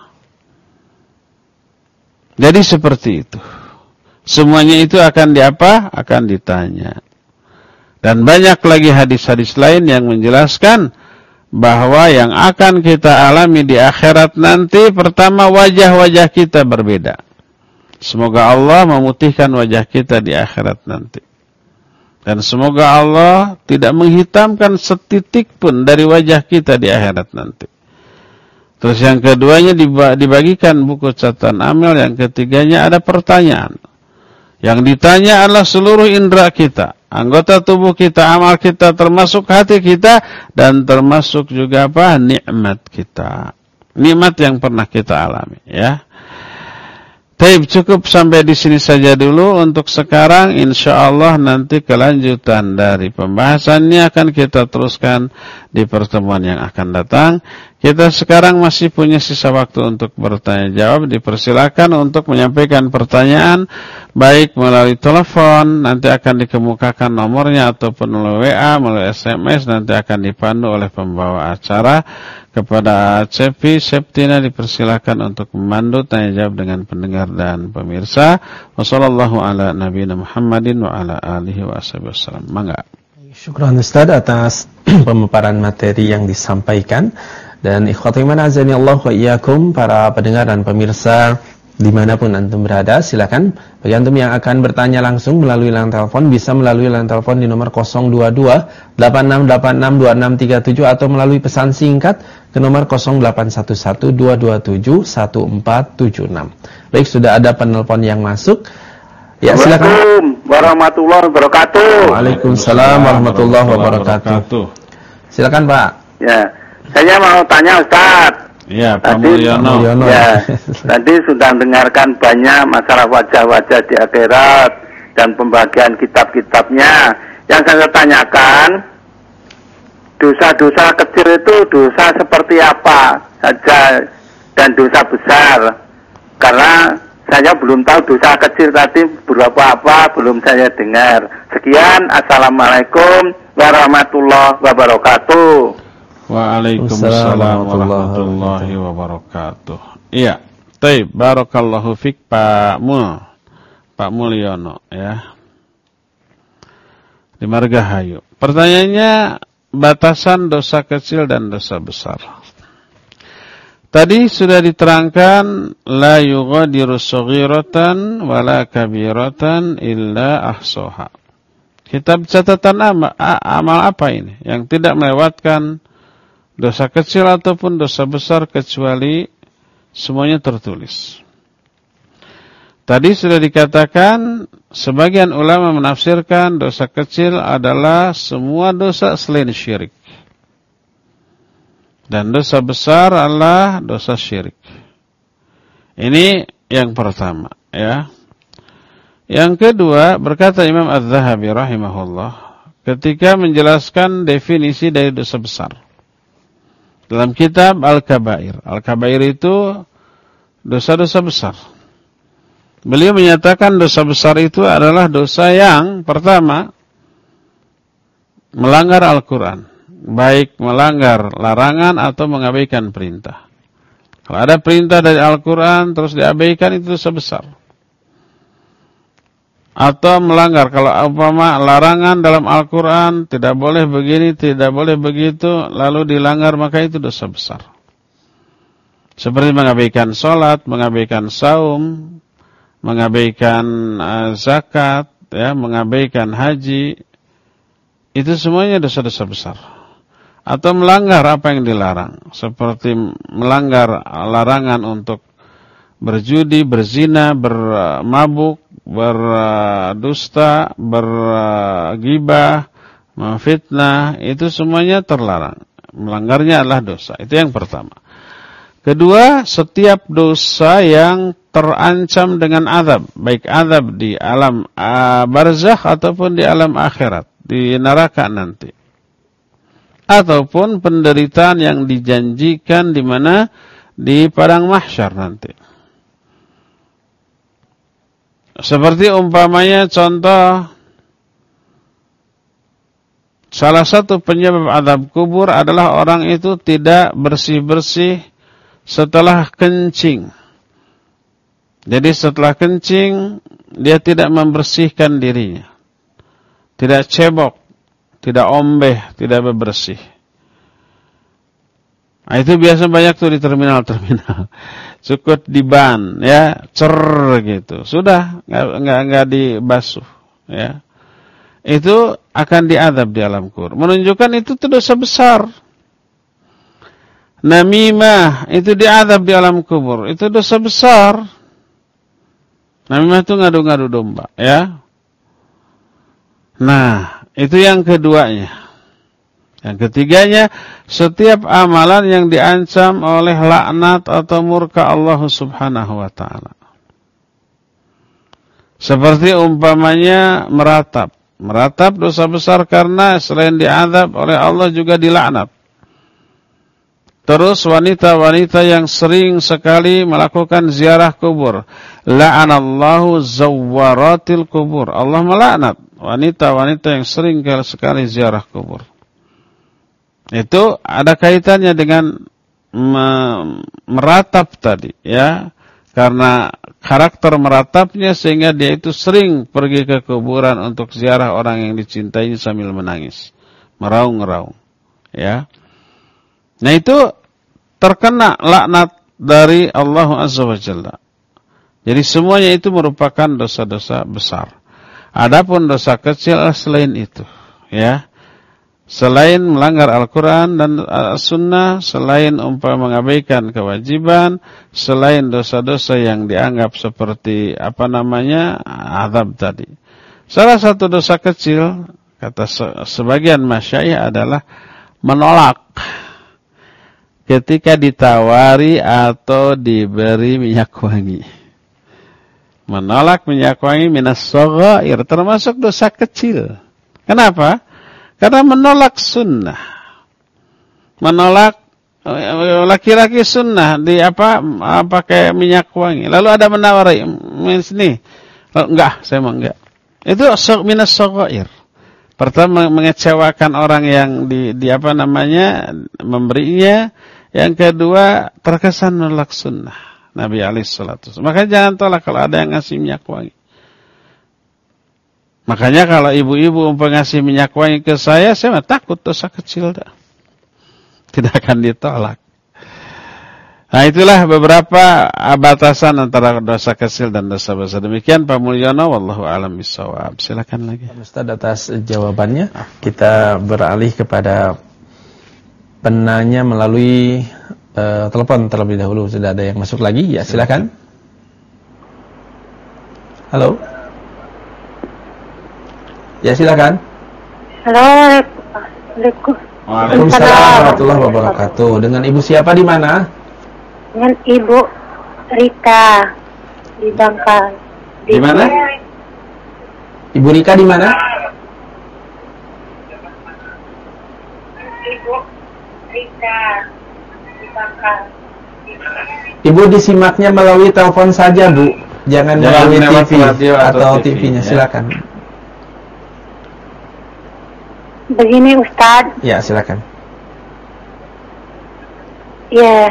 Jadi seperti itu. Semuanya itu akan akan ditanya. Dan banyak lagi hadis-hadis lain yang menjelaskan bahwa yang akan kita alami di akhirat nanti, pertama wajah-wajah kita berbeda. Semoga Allah memutihkan wajah kita di akhirat nanti. Dan semoga Allah tidak menghitamkan setitik pun dari wajah kita di akhirat nanti. Terus yang keduanya dibagikan buku catatan amal, yang ketiganya ada pertanyaan. Yang ditanya adalah seluruh indera kita, anggota tubuh kita, amal kita, termasuk hati kita, dan termasuk juga nikmat kita. Nikmat yang pernah kita alami, ya. Taib, cukup sampai di sini saja dulu untuk sekarang. Insyaallah nanti kelanjutan dari pembahasannya akan kita teruskan di pertemuan yang akan datang. Kita sekarang masih punya sisa waktu untuk bertanya jawab. Dipersilakan untuk menyampaikan pertanyaan baik melalui telepon, nanti akan dikemukakan nomornya, ataupun melalui WA, melalui SMS, nanti akan dipandu oleh pembawa acara. Kepada Cepi Septina dipersilakan untuk memandu tanya jawab dengan pendengar dan pemirsa. Wassallallahu ala nabiyina Muhammadin wa ala alihi wa wasallam. Mangga. Syukran Ustaz atas pemaparan materi yang disampaikan. Dan ikhwati iman azani Allah wa iyyakum, para pendengar dan pemirsa dimanapun antum berada, silakan bagi antum yang akan bertanya langsung melalui line telepon, bisa melalui line telepon di nomor 022 8686 2637 atau melalui pesan singkat ke nomor 0811 227 1476. Baik, sudah ada penelpon yang masuk. Ya, silakan. Assalamualaikum warahmatullahi wabarakatuh. Waalaikumsalam warahmatullahi wabarakatuh. Silakan, Pak. Ya, saya mau tanya Ustaz. Ya, Pak Mulyono. Ya, tadi sudah dengarkan banyak masalah wajah-wajah di akhirat dan pembagian kitab-kitabnya. Yang saya tanyakan, dosa-dosa kecil itu dosa seperti apa saja dan dosa besar? Karena saya belum tahu dosa kecil tadi berapa apa, belum saya dengar. Sekian, assalamualaikum warahmatullahi wabarakatuh. Waalaikumsalam warahmatullahi wabarakatuh. Iya, baik, barakallahu fik Pak Mulyono ya. Di Margahayu. Pertanyaannya batasan dosa kecil dan dosa besar. Tadi sudah diterangkan la yughadiru shaghiratan wala kabiratan illa ahsaha. Kitab catatan amal apa ini yang tidak melewatkan dosa kecil ataupun dosa besar kecuali semuanya tertulis. Tadi sudah dikatakan sebagian ulama menafsirkan dosa kecil adalah semua dosa selain syirik. Dan dosa besar adalah dosa syirik. Ini yang pertama, ya. Yang kedua, berkata Imam Az-Zahabi rahimahullah ketika menjelaskan definisi dari dosa besar. Dalam kitab Al-Kabair. Al-Kabair itu dosa-dosa besar. Beliau menyatakan dosa besar itu adalah dosa yang pertama melanggar Al-Quran. Baik melanggar larangan atau mengabaikan perintah. Kalau ada perintah dari Al-Quran terus diabaikan, itu dosa besar. Atau melanggar, kalau umpama larangan dalam Al-Quran tidak boleh begini, tidak boleh begitu, lalu dilanggar, maka itu dosa besar. Seperti mengabaikan sholat, mengabaikan saum, mengabaikan zakat, ya, mengabaikan haji, itu semuanya dosa-dosa besar. Atau melanggar apa yang dilarang, seperti melanggar larangan untuk berjudi, berzina, bermabuk, berdusta, bergibah, memfitnah, itu semuanya terlarang. Melanggarnya adalah dosa. Itu yang pertama. Kedua, setiap dosa yang terancam dengan azab, baik azab di alam barzakh ataupun di alam akhirat, di neraka nanti. Ataupun penderitaan yang dijanjikan di mana? Di padang mahsyar nanti. Seperti umpamanya contoh, salah satu penyebab azab kubur adalah orang itu tidak bersih-bersih setelah kencing. Jadi setelah kencing, dia tidak membersihkan dirinya. Tidak cebok, tidak ombeh, tidak bebersih. Nah, itu biasa banyak tuh di terminal-terminal. Cukup di ban, ya, gitu. Sudah, nggak dibasuh, ya. Itu akan diazab di alam kubur. Menunjukkan itu dosa besar. Namimah itu diazab di alam kubur. Itu dosa besar. Namimah itu ngadu-ngadu domba, ya. Nah, itu yang keduanya. Yang ketiganya, setiap amalan yang diancam oleh laknat atau murka Allah Subhanahu wa ta'ala. Seperti umpamanya meratap. Meratap dosa besar karena selain diazab oleh Allah juga dilaknat. Terus wanita-wanita yang sering sekali melakukan ziarah kubur. La'anallahu zawwaratil kubur. Allah melaknat wanita-wanita yang sering sekali ziarah kubur. Itu ada kaitannya dengan meratap tadi, ya. Karena karakter meratapnya sehingga dia itu sering pergi ke kuburan untuk ziarah orang yang dicintainya sambil menangis, meraung-raung, ya. Nah, itu terkena laknat dari Allah Azza wa Jalla. Jadi semuanya itu merupakan dosa-dosa besar. Adapun dosa kecil selain itu, ya. Selain melanggar Al-Quran dan Sunnah, selain mengabaikan kewajiban, selain dosa-dosa yang dianggap seperti azab tadi. Salah satu dosa kecil, kata sebagian masyayikh, adalah menolak ketika ditawari atau diberi minyak wangi. Menolak minyak wangi minas shaghair, termasuk dosa kecil. Kenapa? Karena menolak sunnah. Menolak laki-laki sunnah pakai minyak wangi. Lalu ada menawari, "Nih." Enggak, saya mau enggak. Itu minas shaghair. Pertama, mengecewakan orang yang memberinya. Yang kedua, terkesan menolak sunnah Nabi alaihi salatu wasallam. Maka jangan tolak kalau ada yang ngasih minyak wangi. Makanya kalau ibu-ibu ngasih minyak wangi ke saya takut dosa kecil dah. Tidak akan ditolak. Nah, itulah beberapa batasan antara dosa kecil dan dosa besar. Demikian Pak Mulyono, wallahu a'lam bishawab. Silakan lagi. Pak Ustaz atas jawabannya. Kita beralih kepada penanya melalui telepon terlebih dahulu. Sudah ada yang masuk lagi? Ya, silakan. Halo. Ya, silakan. Halo, Waalaikumsalam warahmatullahi wabarakatuh. Dengan Ibu siapa di mana? Dengan Ibu Rika di Bangka. Di mana? Ibu Rika di mana? Ibu Rika di Bangka. Ibu disimaknya melalui telepon saja, Bu. Jangan melalui TV atau TV-nya. Silakan. Begini Ustadz. Ya, silakan. Ya.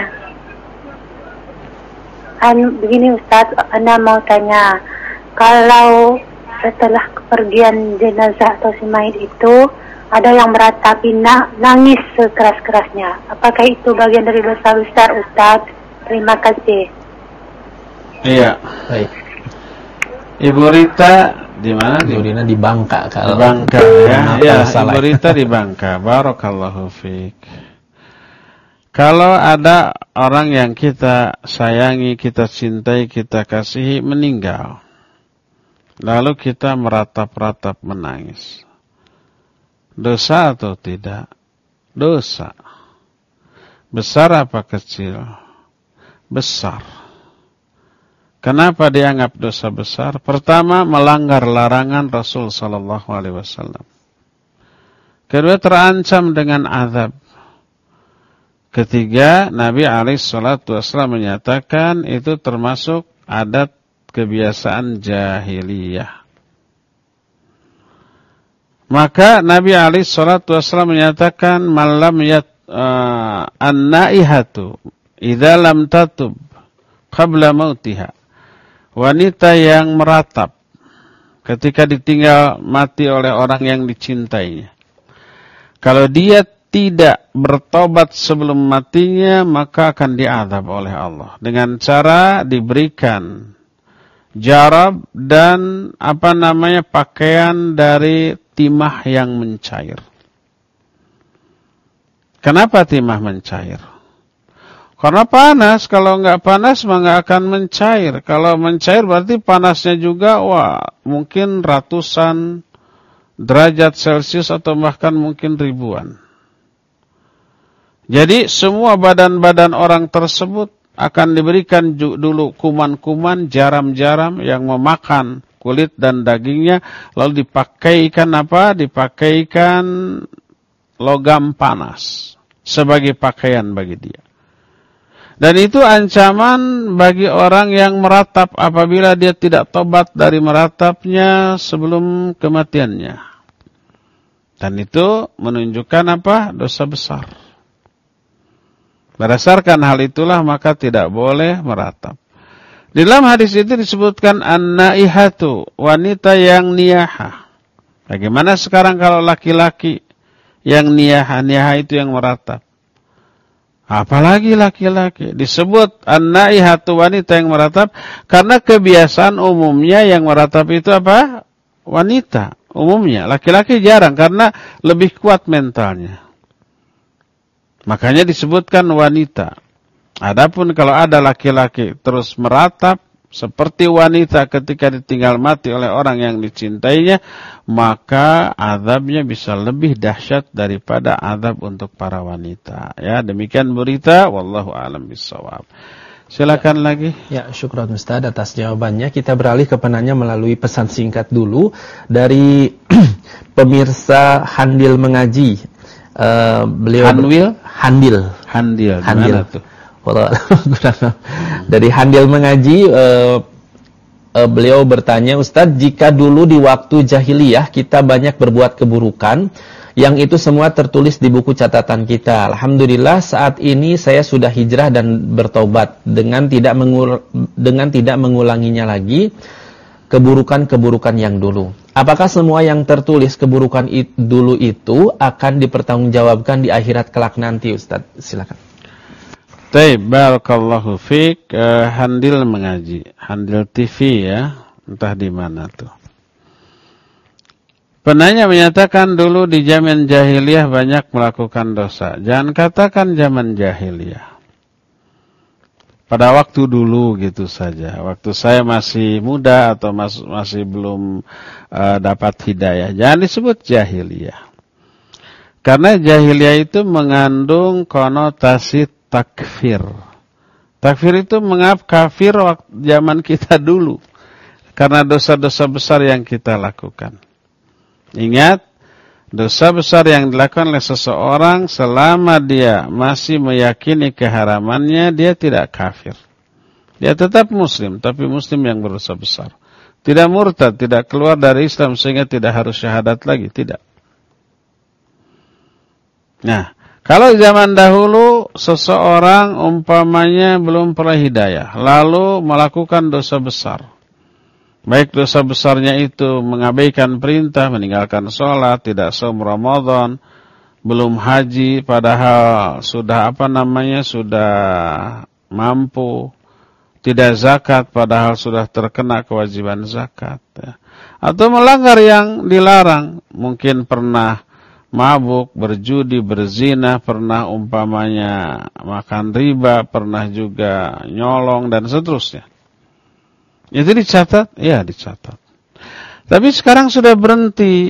Begini Ustadz, Anda mau tanya, kalau setelah kepergian jenazah atau si mayit itu ada yang meratapi nangis sekeras-kerasnya, apakah itu bagian dari dosa besar Ustadz? Terima kasih. Iya. Baik. Ibu Rita di mana? Ibu Rina di Bangka kalau. Di Bangka ya. Ya, Ibu Rita di Bangka. Barakallahu fiik. Kalau ada orang yang kita sayangi, kita cintai, kita kasihi meninggal, lalu kita meratap-ratap menangis, dosa atau tidak? Dosa. Besar apa kecil? Besar. Kenapa dianggap dosa besar? Pertama, melanggar larangan Rasul sallallahu alaihi wasallam. Kedua, terancam dengan azab. Ketiga, Nabi alaihi salatu wasallam menyatakan itu termasuk adat kebiasaan jahiliyah. Maka Nabi alaihi salatu wasallam menyatakan malam an-naihatu idza lam tatub qabla mautiha. Wanita yang meratap ketika ditinggal mati oleh orang yang dicintainya, kalau dia tidak bertobat sebelum matinya, maka akan diazab oleh Allah dengan cara diberikan jarab dan pakaian dari timah yang mencair. Kenapa timah mencair? Karena panas. Kalau nggak panas mah nggak akan mencair. Kalau mencair berarti panasnya juga mungkin ratusan derajat Celcius atau bahkan mungkin ribuan. Jadi semua badan-badan orang tersebut akan diberikan dulu kuman-kuman, jaram-jaram yang memakan kulit dan dagingnya, lalu dipakaikan Dipakaikan logam panas sebagai pakaian bagi dia. Dan itu ancaman bagi orang yang meratap apabila dia tidak tobat dari meratapnya sebelum kematiannya. Dan itu menunjukkan dosa besar. Berdasarkan hal itulah maka tidak boleh meratap. Di dalam hadis itu disebutkan an-naihatu, wanita yang niyahah. Bagaimana sekarang kalau laki-laki yang niyahah? Niyahah itu yang meratap. Apalagi laki-laki. Disebut an-naihatu, wanita yang meratap, karena kebiasaan umumnya yang meratap itu apa? Wanita. Umumnya. Laki-laki jarang karena lebih kuat mentalnya. Makanya disebutkan wanita. Adapun kalau ada laki-laki terus meratap seperti wanita ketika ditinggal mati oleh orang yang dicintainya, maka azabnya bisa lebih dahsyat daripada azab untuk para wanita. Ya, demikian berita, wallahu a'lam bishawab. Silakan lagi. Ya, syukran Ustaz atas jawabannya. Kita beralih ke penanya melalui pesan singkat dulu dari pemirsa Handil Mengaji. Beliau Handil. Gimana tuh? Dari Handil Mengaji, beliau bertanya, Ustadz, jika dulu di waktu jahiliyah kita banyak berbuat keburukan, yang itu semua tertulis di buku catatan kita. Alhamdulillah saat ini saya sudah hijrah dan bertobat dengan tidak mengulanginya lagi keburukan-keburukan yang dulu. Apakah semua yang tertulis keburukan dulu itu akan dipertanggungjawabkan di akhirat kelak nanti, Ustadz? Silakan. Baik, barakallahu fiik. Handil Mengaji, Handil TV ya, entah di mana tuh. Penanya menyatakan dulu di zaman jahiliyah banyak melakukan dosa. Jangan katakan zaman jahiliyah. Pada waktu dulu gitu saja. Waktu saya masih muda atau masih belum dapat hidayah. Jangan disebut jahiliyah. Karena jahiliyah itu mengandung konotasi takfir. Takfir itu mengap kafir waktu zaman kita dulu. Karena dosa-dosa besar yang kita lakukan. Ingat, dosa besar yang dilakukan oleh seseorang selama dia masih meyakini keharamannya, dia tidak kafir. Dia tetap muslim, tapi muslim yang berdosa besar. Tidak murtad, tidak keluar dari Islam sehingga tidak harus syahadat lagi, tidak. Nah, kalau zaman dahulu seseorang umpamanya belum pernah hidayah, lalu melakukan dosa besar. Baik dosa besarnya itu mengabaikan perintah, meninggalkan sholat, tidak saum Ramadan, belum haji, padahal sudah sudah mampu, tidak zakat, padahal sudah terkena kewajiban zakat. Ya. Atau melanggar yang dilarang, mungkin pernah mabuk, berjudi, berzina, pernah umpamanya makan riba, pernah juga nyolong dan seterusnya. Itu dicatat? Ya, dicatat. Tapi sekarang sudah berhenti.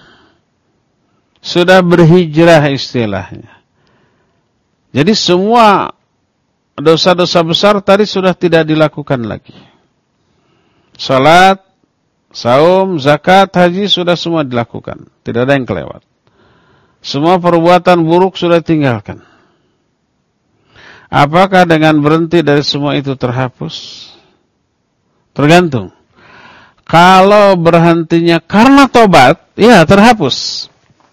Sudah berhijrah istilahnya. Jadi semua dosa-dosa besar tadi sudah tidak dilakukan lagi. Salat, saum, zakat, haji sudah semua dilakukan. Tidak ada yang kelewat. Semua perbuatan buruk sudah tinggalkan. Apakah dengan berhenti dari semua itu terhapus? Tergantung. Kalau berhentinya karena tobat, ya terhapus.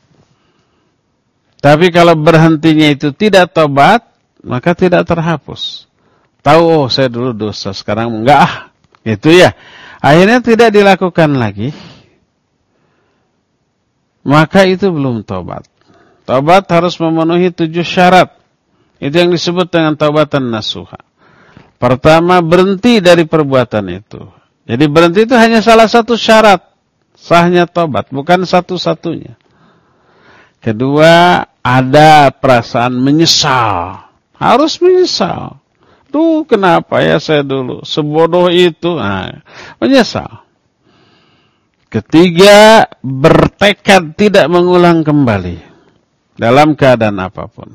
Tapi kalau berhentinya itu tidak tobat, maka tidak terhapus. Tahu, saya dulu dosa, sekarang enggak gitu ya. Akhirnya tidak dilakukan lagi. Maka itu belum tobat. Taubat harus memenuhi 7 syarat. Itu yang disebut dengan taubatan nasuha. Pertama, berhenti dari perbuatan itu. Jadi berhenti itu hanya salah satu syarat sahnya taubat, bukan satu-satunya. Kedua, ada perasaan menyesal. Harus menyesal. Duh, kenapa ya saya dulu sebodoh itu? Nah, menyesal. Ketiga, bertekad tidak mengulang kembali. Dalam keadaan apapun.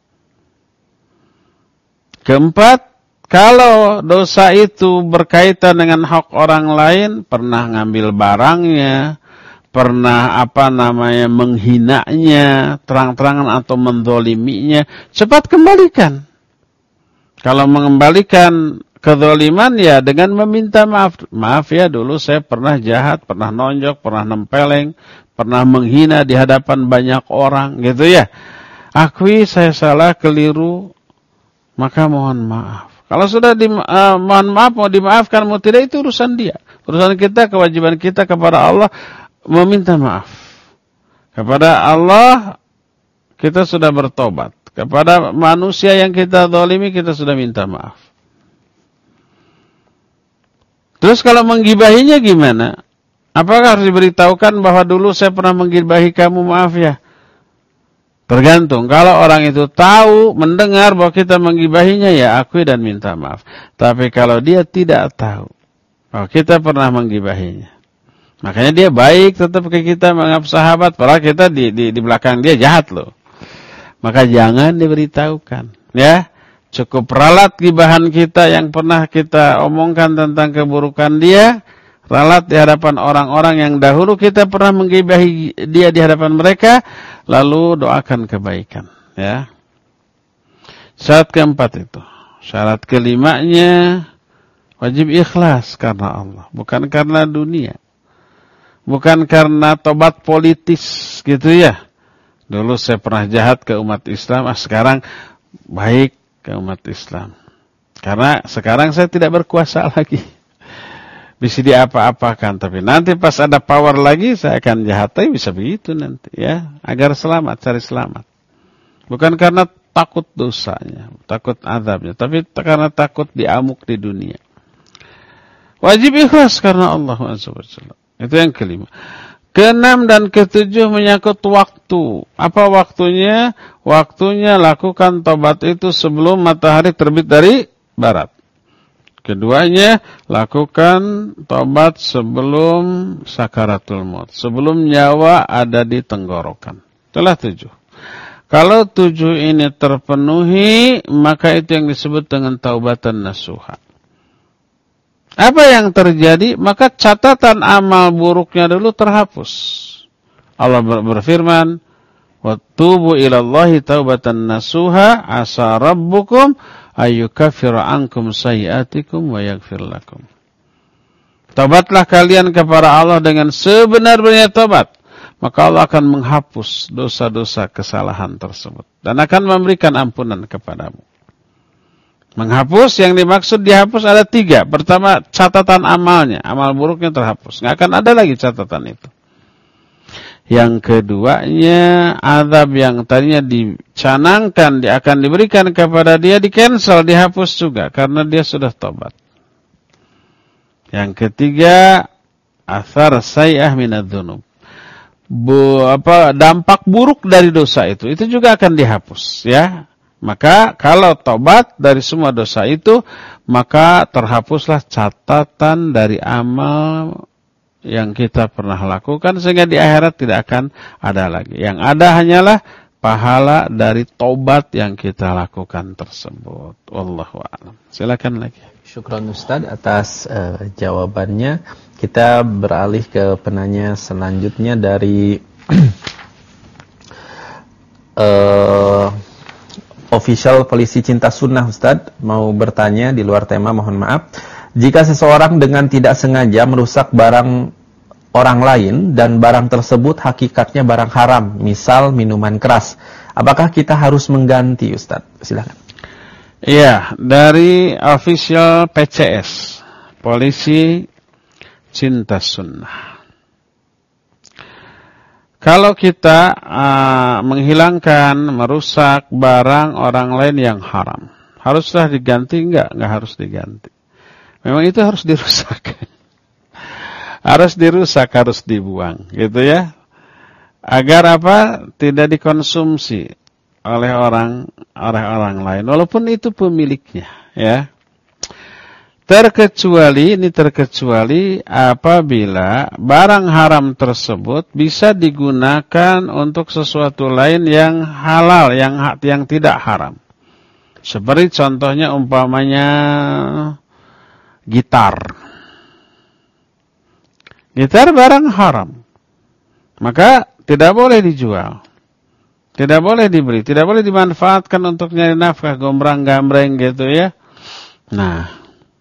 Keempat, kalau dosa itu berkaitan dengan hak orang lain, pernah ngambil barangnya, pernah menghinanya, terang-terangan atau mendoliminya, cepat kembalikan. Kalau mengembalikan kezaliman ya dengan meminta maaf. Maaf ya, dulu saya pernah jahat, pernah nonjok, pernah nempeleng, pernah menghina di hadapan banyak orang gitu ya. Akui saya salah, keliru, maka mohon maaf. Kalau sudah mohon maaf, mau dimaafkan, mau tidak, itu urusan dia. Urusan kita, kewajiban kita kepada Allah meminta maaf. Kepada Allah kita sudah bertobat. Kepada manusia yang kita zalimi kita sudah minta maaf. Terus kalau menggibahinya gimana? Apakah harus diberitahukan bahwa dulu saya pernah menggibahi kamu, maaf ya? Tergantung. Kalau orang itu tahu, mendengar bahwa kita menggibahinya, ya akui dan minta maaf. Tapi kalau dia tidak tahu bahwa kita pernah menggibahinya, makanya dia baik tetap ke kita, menganggap sahabat, padahal kita di belakang dia jahat loh. Maka jangan diberitahukan, ya. Cukup ralat gibahan kita yang pernah kita omongkan tentang keburukan dia, ralat di hadapan orang-orang yang dahulu kita pernah menggibahi dia di hadapan mereka, lalu doakan kebaikan, ya. Syarat keempat itu. Syarat kelimanya, wajib ikhlas karena Allah, bukan karena dunia. Bukan karena tobat politis gitu ya. Dulu saya pernah jahat ke umat Islam, sekarang baik ke umat Islam. Karena sekarang saya tidak berkuasa lagi. Bisa diapa-apakan, tapi nanti pas ada power lagi saya akan jahat, bisa begitu nanti ya, agar selamat, cari selamat. Bukan karena takut dosanya, takut azabnya, tapi karena takut diamuk di dunia. Wajib ikhlas karena Allah SWT. Itu yang kelima. Keenam dan ketujuh menyangkut waktu. Apa waktunya? Waktunya lakukan tobat itu sebelum matahari terbit dari barat. Keduanya, lakukan tobat sebelum sakaratul maut, sebelum nyawa ada di tenggorokan. Itulah 7. Kalau 7 ini terpenuhi, maka itu yang disebut dengan taubatan nasuha. Apa yang terjadi? Maka catatan amal buruknya dulu terhapus. Allah berfirman, "Wattubu ilallahi taubatan nasuha, asa rabbukum ayyukaffira ankum sayyi'atikum wa yaghfir lakum." Taubatlah kalian kepada Allah dengan sebenar-benarnya taubat, maka Allah akan menghapus dosa-dosa kesalahan tersebut dan akan memberikan ampunan kepadamu. Menghapus, yang dimaksud dihapus ada 3. Pertama, catatan amalnya, amal buruknya terhapus, nggak akan ada lagi catatan itu. Yang keduanya, azab yang tadinya dicanangkan akan diberikan kepada dia, di-cancel, dihapus juga karena dia sudah tobat. Yang ketiga, athar sayyi'ah minadz-dzunub. Dampak buruk dari dosa itu juga akan dihapus, ya. Maka kalau tobat dari semua dosa itu, maka terhapuslah catatan dari amal yang kita pernah lakukan, sehingga di akhirat tidak akan ada lagi. Yang ada hanyalah pahala dari tobat yang kita lakukan tersebut. Wallahu a'lam. Silakan lagi. Syukran Ustaz atas jawabannya. Kita beralih ke penanya selanjutnya dari Official Polisi Cinta Sunnah. Ustaz mau bertanya di luar tema, mohon maaf. Jika seseorang dengan tidak sengaja merusak barang orang lain dan barang tersebut hakikatnya barang haram, misal minuman keras, apakah kita harus mengganti, Ustaz? Silakan. Iya, dari Official PCS, Polisi Cinta Sunnah. Kalau kita menghilangkan, merusak barang orang lain yang haram, haruslah diganti? Enggak harus diganti. Memang itu harus dirusak. Harus dirusak, harus dibuang, gitu ya. Agar apa? Tidak dikonsumsi oleh orang lain, walaupun itu pemiliknya, ya. Terkecuali apabila barang haram tersebut bisa digunakan untuk sesuatu lain yang halal, yang tidak haram. Seperti contohnya umpamanya gitar. Gitar barang haram, maka tidak boleh dijual, tidak boleh dibeli, tidak boleh dimanfaatkan untuk nyari nafkah, gombrang-gambreng gitu ya. Nah,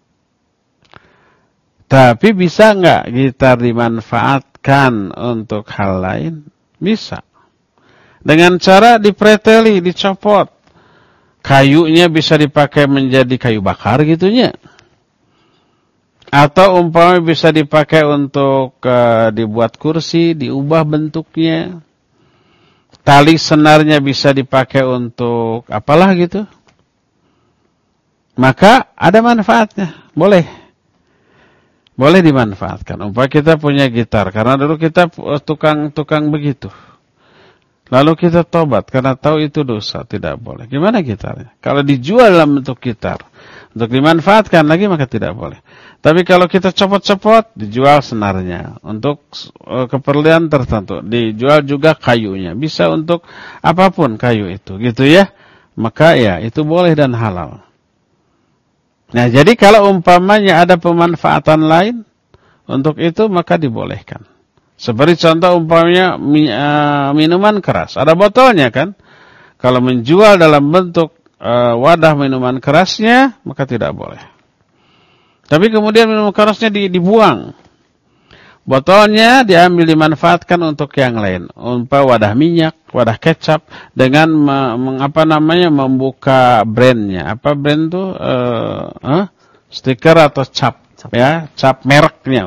tapi bisa nggak gitar dimanfaatkan untuk hal lain? Bisa. Dengan cara dipreteli, dicopot. kayunya bisa dipakai menjadi kayu bakar gitunya. Atau umpamanya bisa dipakai untuk dibuat kursi, diubah bentuknya. Tali senarnya bisa dipakai untuk apalah gitu. Maka ada manfaatnya, boleh. Boleh dimanfaatkan. Umpamanya kita punya gitar, karena dulu kita tukang begitu. Lalu kita tobat karena tahu itu dosa, tidak boleh. Gimana gitarnya? Kalau dijual dalam bentuk gitar, untuk dimanfaatkan lagi maka tidak boleh. Tapi kalau kita copot-copot, dijual senarnya untuk keperluan tertentu. Dijual juga kayunya, bisa untuk apapun kayu itu, gitu ya. Maka ya itu boleh dan halal. Nah, jadi kalau umpamanya ada pemanfaatan lain untuk itu maka dibolehkan. Seperti contoh umpamanya minuman keras, ada botolnya kan? Kalau menjual dalam bentuk wadah minuman kerasnya, maka tidak boleh. Tapi kemudian minuman kerasnya dibuang. Botolnya diambil dimanfaatkan untuk yang lain. Umpamanya wadah minyak, wadah kecap dengan membuka brandnya. Apa brand itu? Stiker atau cap. Ya, cap mereknya.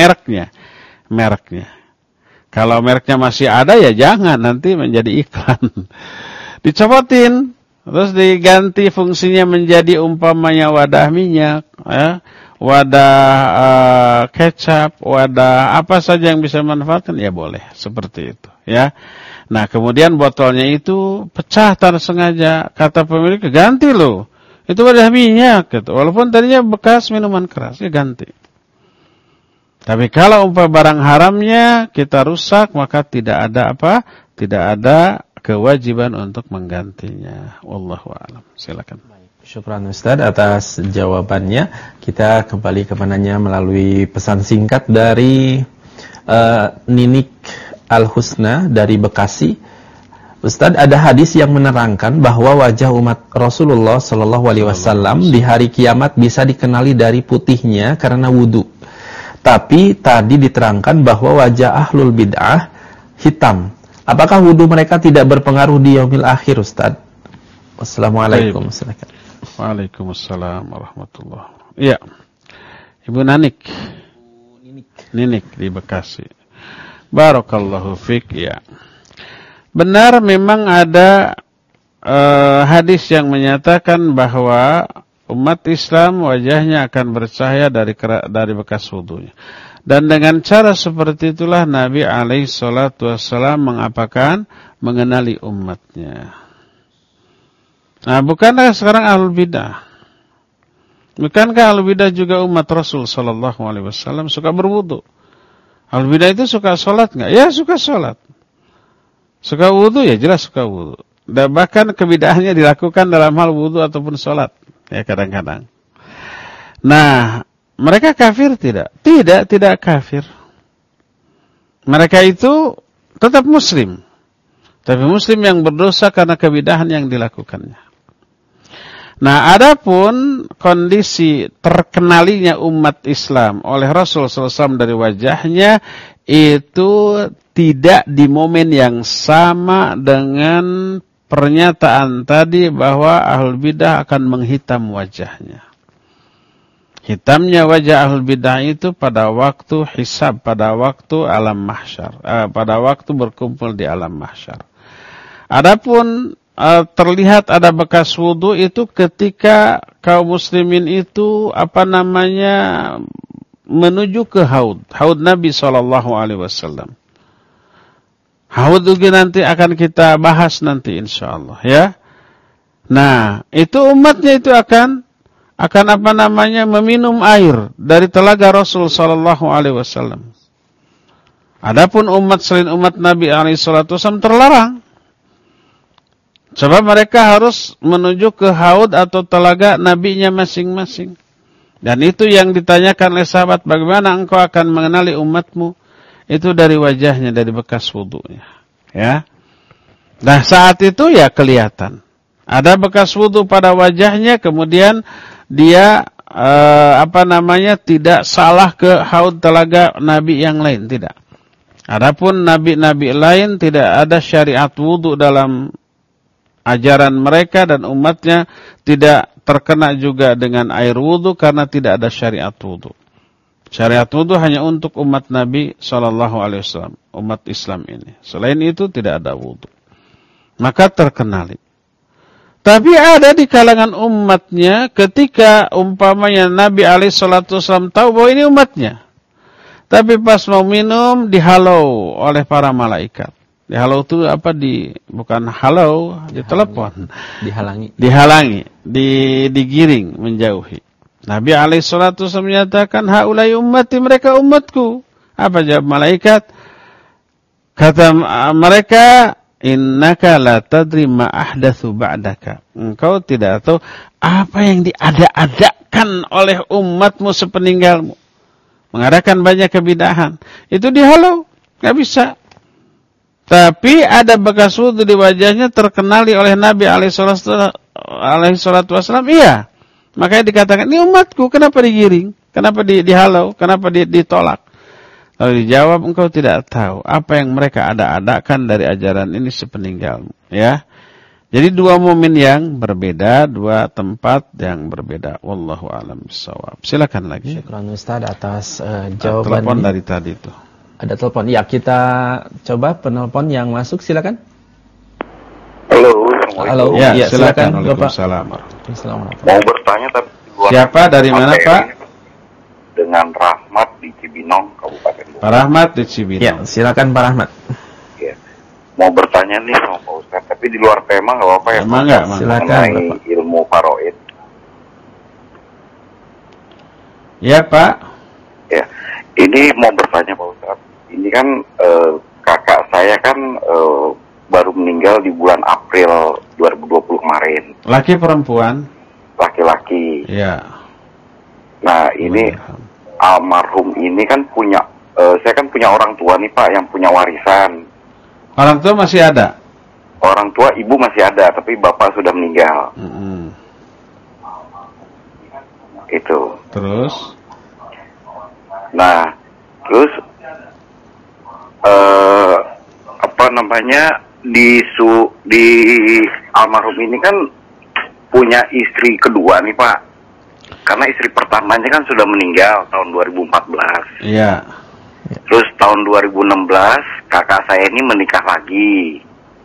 Kalau mereknya masih ada ya jangan, nanti menjadi iklan. Dicopotin, terus diganti fungsinya menjadi umpamanya wadah minyak, ya, wadah kecap, wadah apa saja yang bisa dimanfaatkan, ya boleh, seperti itu. Ya. Nah kemudian botolnya itu pecah tanpa sengaja, kata pemilik ganti loh, itu wadah minyak, gitu. Walaupun tadinya bekas minuman keras, ya ganti. Tapi kalau barang haramnya kita rusak, maka tidak ada apa? Tidak ada kewajiban untuk menggantinya. Wallahu a'lam. Silakan. Syukran Ustaz atas jawabannya. Kita kembali ke penanya melalui pesan singkat dari Ninik Al-Husna dari Bekasi. Ustaz, ada hadis yang menerangkan bahwa wajah umat Rasulullah SAW di hari kiamat bisa dikenali dari putihnya karena wudu. Tapi tadi diterangkan bahwa wajah ahlul bid'ah hitam. Apakah wudu mereka tidak berpengaruh di yaumil akhir, Ustaz? Wassalamualaikum. Waalaikumsalam warahmatullahi wabarakatuh. Iya. Ibu Ninik di Bekasi. Barakallahu fik, ya. Benar memang ada hadis yang menyatakan bahwa umat Islam wajahnya akan bercahaya dari bekas wudunya. Dan dengan cara seperti itulah Nabi SAW mengenali umatnya. Nah, bukankah sekarang ahlul bidah? Bukankah ahlul bidah juga umat Rasul SAW suka berwudu? Ahlul bidah itu suka sholat nggak? Ya suka sholat. Suka wudu ya jelas suka wudu. Dan bahkan kebidahannya dilakukan dalam hal wudu ataupun sholat. Ya kadang-kadang. Nah, mereka kafir tidak? Tidak kafir. Mereka itu tetap muslim. Tapi muslim yang berdosa karena kebidahan yang dilakukannya. Nah, adapun kondisi terkenalinya umat Islam oleh Rasul SAW dari wajahnya itu tidak di momen yang sama dengan pernyataan tadi bahwa ahlul bidah akan menghitam wajahnya. Hitamnya wajah ahlul bidah itu pada waktu hisab, pada waktu alam mahsyar, pada waktu berkumpul di alam mahsyar. Adapun terlihat ada bekas wudu itu ketika kaum muslimin itu menuju ke haud Nabi SAW. Haud juga nanti akan kita bahas nanti insyaallah ya. Nah, itu umatnya itu akan meminum air dari telaga Rasul sallallahu alaihi wasallam. Adapun umat selain umat Nabi alaihi salatu wasallam terlarang. Sebab mereka harus menuju ke haud atau telaga nabinya masing-masing. Dan itu yang ditanyakan oleh sahabat, bagaimana engkau akan mengenali umatmu? Itu dari wajahnya, dari bekas wudunya. Ya. Nah, saat itu ya kelihatan. Ada bekas wudu pada wajahnya, kemudian dia tidak salah ke haud telaga nabi yang lain, tidak. Adapun nabi-nabi lain tidak ada syariat wudu dalam ajaran mereka dan umatnya tidak terkena juga dengan air wudu karena tidak ada syariat wudu. Syariat wudu hanya untuk umat Nabi SAW, umat Islam ini. Selain itu tidak ada wudu. Maka terkenali. Tapi ada di kalangan umatnya ketika umpamanya Nabi SAW tahu bahwa ini umatnya. Tapi pas mau minum dihalau oleh para malaikat. Dihalau itu apa? Bukan halau, ditelepon. Dihalangi, digiring, menjauhi. Nabi SAW menyatakan, haulai ummati, mereka umatku. Apa jawab malaikat? Kata mereka, innaka la tadri ma ahdatsu ba'daka. Engkau tidak tahu apa yang diada-adakan oleh umatmu sepeninggalmu. Mengadakan banyak kebidahan. Itu dihalau, enggak bisa. Tapi ada bekas wudu di wajahnya terkenali oleh Nabi alaihi salatu wasallam. Iya. Makanya dikatakan, ini umatku, kenapa digiring? Kenapa dihalau? Kenapa ditolak? Lalu dijawab, engkau tidak tahu apa yang mereka ada-adakan dari ajaran ini sepeninggalmu. Ya. Jadi dua mukmin yang berbeda, dua tempat yang berbeda. Wallahu a'lam bishawab. Silakan lagi. Syukran Ustaz atas jawaban. Telepon dari tadi itu. Ada telepon. Ya, kita coba penelpon yang masuk, silakan. Halo. Halo. Ya, silakan Bapak. Waalaikumsalam. Mau bertanya tapi Siapa dari mana, Pak? Dengan Rahmat di Cibinong, Kabupaten Bogor. Pak Rahmat di Cibinong. Ya, silakan Pak Rahmat. Ya. Mau bertanya nih sama Pak Ustaz, tapi di luar tema nggak apa-apa ya? Emang nggak? Silakan. Mengenai ilmu faraid. Ya, Pak. Ya. Ini mau bertanya Pak Ustaz. Ini kan kakak saya kan baru meninggal di bulan April 2020 kemarin. Laki perempuan? Laki-laki. Ya. Nah, ini almarhum ini kan punya, saya kan punya orang tua nih Pak yang punya warisan. Orang tua masih ada? Orang tua ibu masih ada, tapi bapak sudah meninggal. Itu. Terus? Nah, terus apa namanya di almarhum ini kan punya istri kedua nih Pak. Karena istri pertamanya kan sudah meninggal tahun 2014. Iya. Terus tahun 2016 kakak saya ini menikah lagi.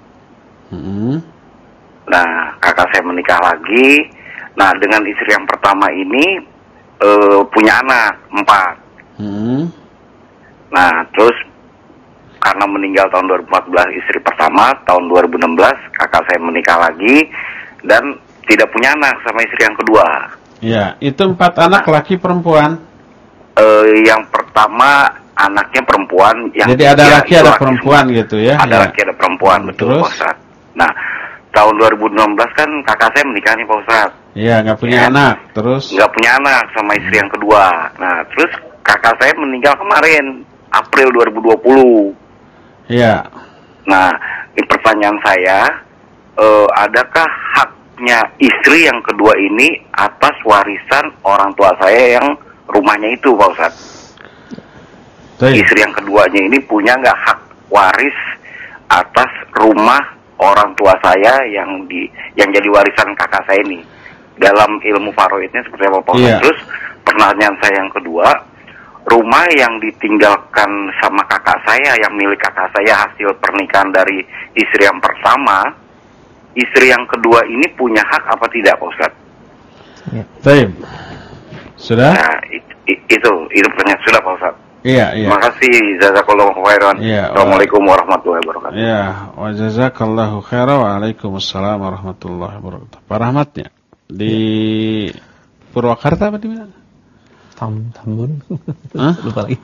Nah, kakak saya menikah lagi. Nah, dengan istri yang pertama ini punya anak 4. Nah, terus karena meninggal tahun 2014 istri pertama, tahun 2016 kakak saya menikah lagi dan tidak punya anak sama istri yang kedua. Ya, itu 4 anak laki perempuan. Yang pertama anaknya perempuan, yang jadi ada laki ada perempuan semua. Gitu ya. Ada laki ada perempuan, betul Pak Ustaz. Nah, tahun 2016 kan kakak saya menikah nih Pak Ustaz. Iya, nggak punya anak. Terus? Nggak punya anak sama istri yang kedua. Nah, terus kakak saya meninggal kemarin April 2020. Iya. Nah, ini pertanyaan saya, adakah haknya istri yang kedua ini atas warisan orang tua saya yang rumahnya itu, Pak Ustaz? Istri yang keduanya ini punya nggak hak waris atas rumah orang tua saya yang jadi warisan kakak saya ini? Dalam ilmu faraidnya seperti apa, Pak Ustaz? Iya. Terus pertanyaan saya yang kedua, rumah yang ditinggalkan sama kakak saya, yang milik kakak saya hasil pernikahan dari istri yang pertama, istri yang kedua ini punya hak apa tidak, Pak Ustaz? Baik. Sudah? Nah, itu pertanyaan. Sudah, Pak Ustaz? Iya. Terima kasih, jazakallahu khairan. Assalamualaikum warahmatullahi wabarakatuh. Iya, wa jazakallahu khairan, waalaikumsalam warahmatullahi wabarakatuh. Pak Rahmatnya di Purwakarta apa di mana? Tambun. Lupa lagi.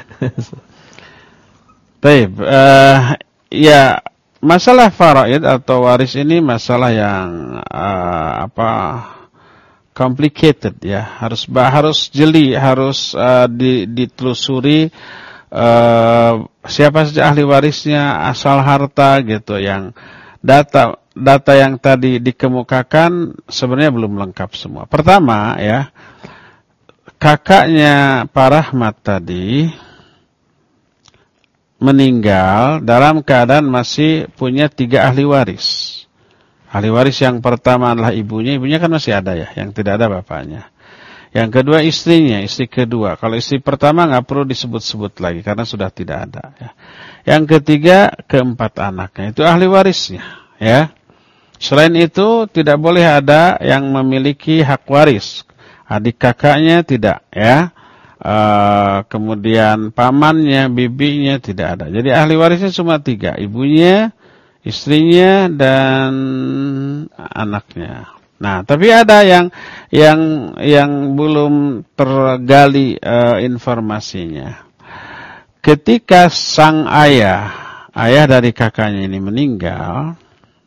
Baik, ya masalah faraid atau waris ini masalah yang complicated ya, harus jeli, harus ditelusuri siapa saja ahli warisnya, asal harta gitu, yang data yang tadi dikemukakan sebenarnya belum lengkap semua. Pertama ya, kakaknya Pak Rahmat tadi meninggal dalam keadaan masih punya 3 ahli waris. Ahli waris yang pertama adalah ibunya kan masih ada ya, yang tidak ada bapaknya. Yang kedua istrinya, istri kedua. Kalau istri pertama nggak perlu disebut-sebut lagi karena sudah tidak ada. Ya. Yang ketiga, keempat anaknya itu ahli warisnya. Ya. Selain itu tidak boleh ada yang memiliki hak waris. Adik kakaknya tidak. Ya. Kemudian pamannya, bibinya tidak ada. Jadi ahli warisnya cuma 3, ibunya, istrinya dan anaknya. Nah, tapi ada yang belum tergali informasinya. Ketika sang ayah dari kakaknya ini meninggal,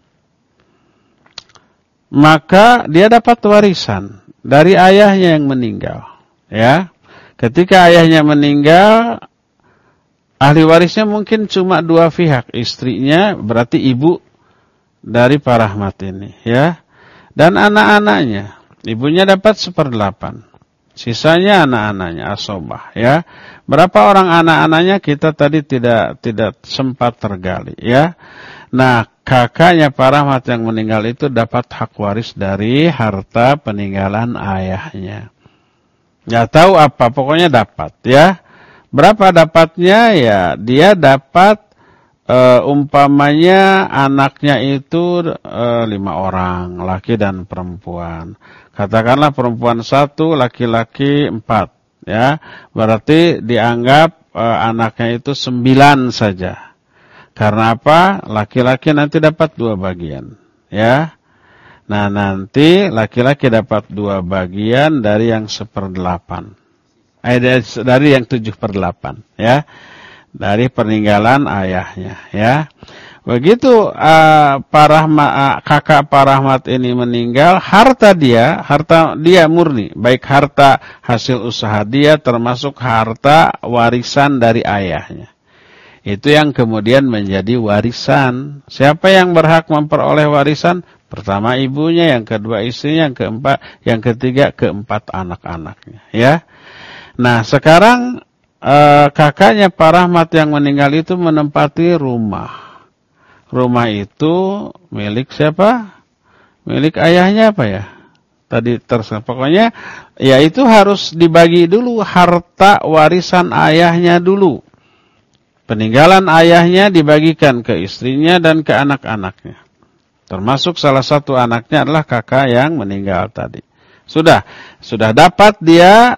maka dia dapat warisan dari ayahnya yang meninggal. Ya, ketika ayahnya meninggal, ahli warisnya mungkin cuma 2 pihak, istrinya berarti ibu dari Pak Rahmat ini, ya, dan anak-anaknya. Ibunya dapat 1/8, sisanya anak-anaknya asobah, ya. Berapa orang anak-anaknya kita tadi tidak sempat tergali, ya. Nah, kakaknya Pak Rahmat yang meninggal itu dapat hak waris dari harta peninggalan ayahnya. Nggak tahu apa, pokoknya dapat, ya. Berapa dapatnya? Ya, dia dapat umpamanya anaknya itu 5 orang, laki dan perempuan. Katakanlah perempuan 1, laki-laki 4, ya. Berarti dianggap anaknya itu 9 saja. Karena apa? Laki-laki nanti dapat 2 bagian, ya. Nah, nanti laki-laki dapat 2 bagian dari yang 1/8. Dari yang 7/8, ya, dari peninggalan ayahnya, ya. Begitu kakak Pak Rahmat ini meninggal, harta dia murni, baik harta hasil usaha dia termasuk harta warisan dari ayahnya. Itu yang kemudian menjadi warisan. Siapa yang berhak memperoleh warisan? Pertama ibunya, yang kedua istrinya, yang ketiga keempat anak-anaknya, ya. Nah, sekarang kakaknya Pak Rahmat yang meninggal itu menempati rumah. Rumah itu milik siapa? Milik ayahnya apa ya? Tadi pokoknya ya itu harus dibagi dulu harta warisan ayahnya dulu. Peninggalan ayahnya dibagikan ke istrinya dan ke anak-anaknya. Termasuk salah satu anaknya adalah kakak yang meninggal tadi. Sudah dapat dia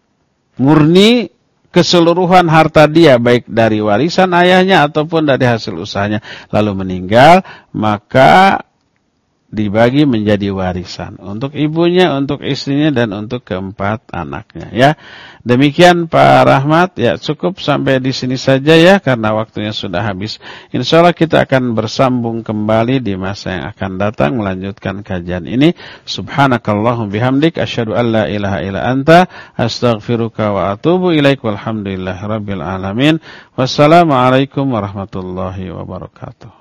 murni keseluruhan harta dia, baik dari warisan ayahnya ataupun dari hasil usahanya, lalu meninggal, maka dibagi menjadi warisan untuk ibunya, untuk istrinya, dan untuk keempat anaknya, ya. Demikian Pak Rahmat, ya, cukup sampai di sini saja ya, karena waktunya sudah habis. Insyaallah kita akan bersambung kembali di masa yang akan datang melanjutkan kajian ini. Subhanakallahumma bihamdik asyhadu an la ilaha illa anta astaghfiruka wa atubu ilaik. Walhamdulillahirabbil alamin. Wassalamualaikum warahmatullahi wabarakatuh.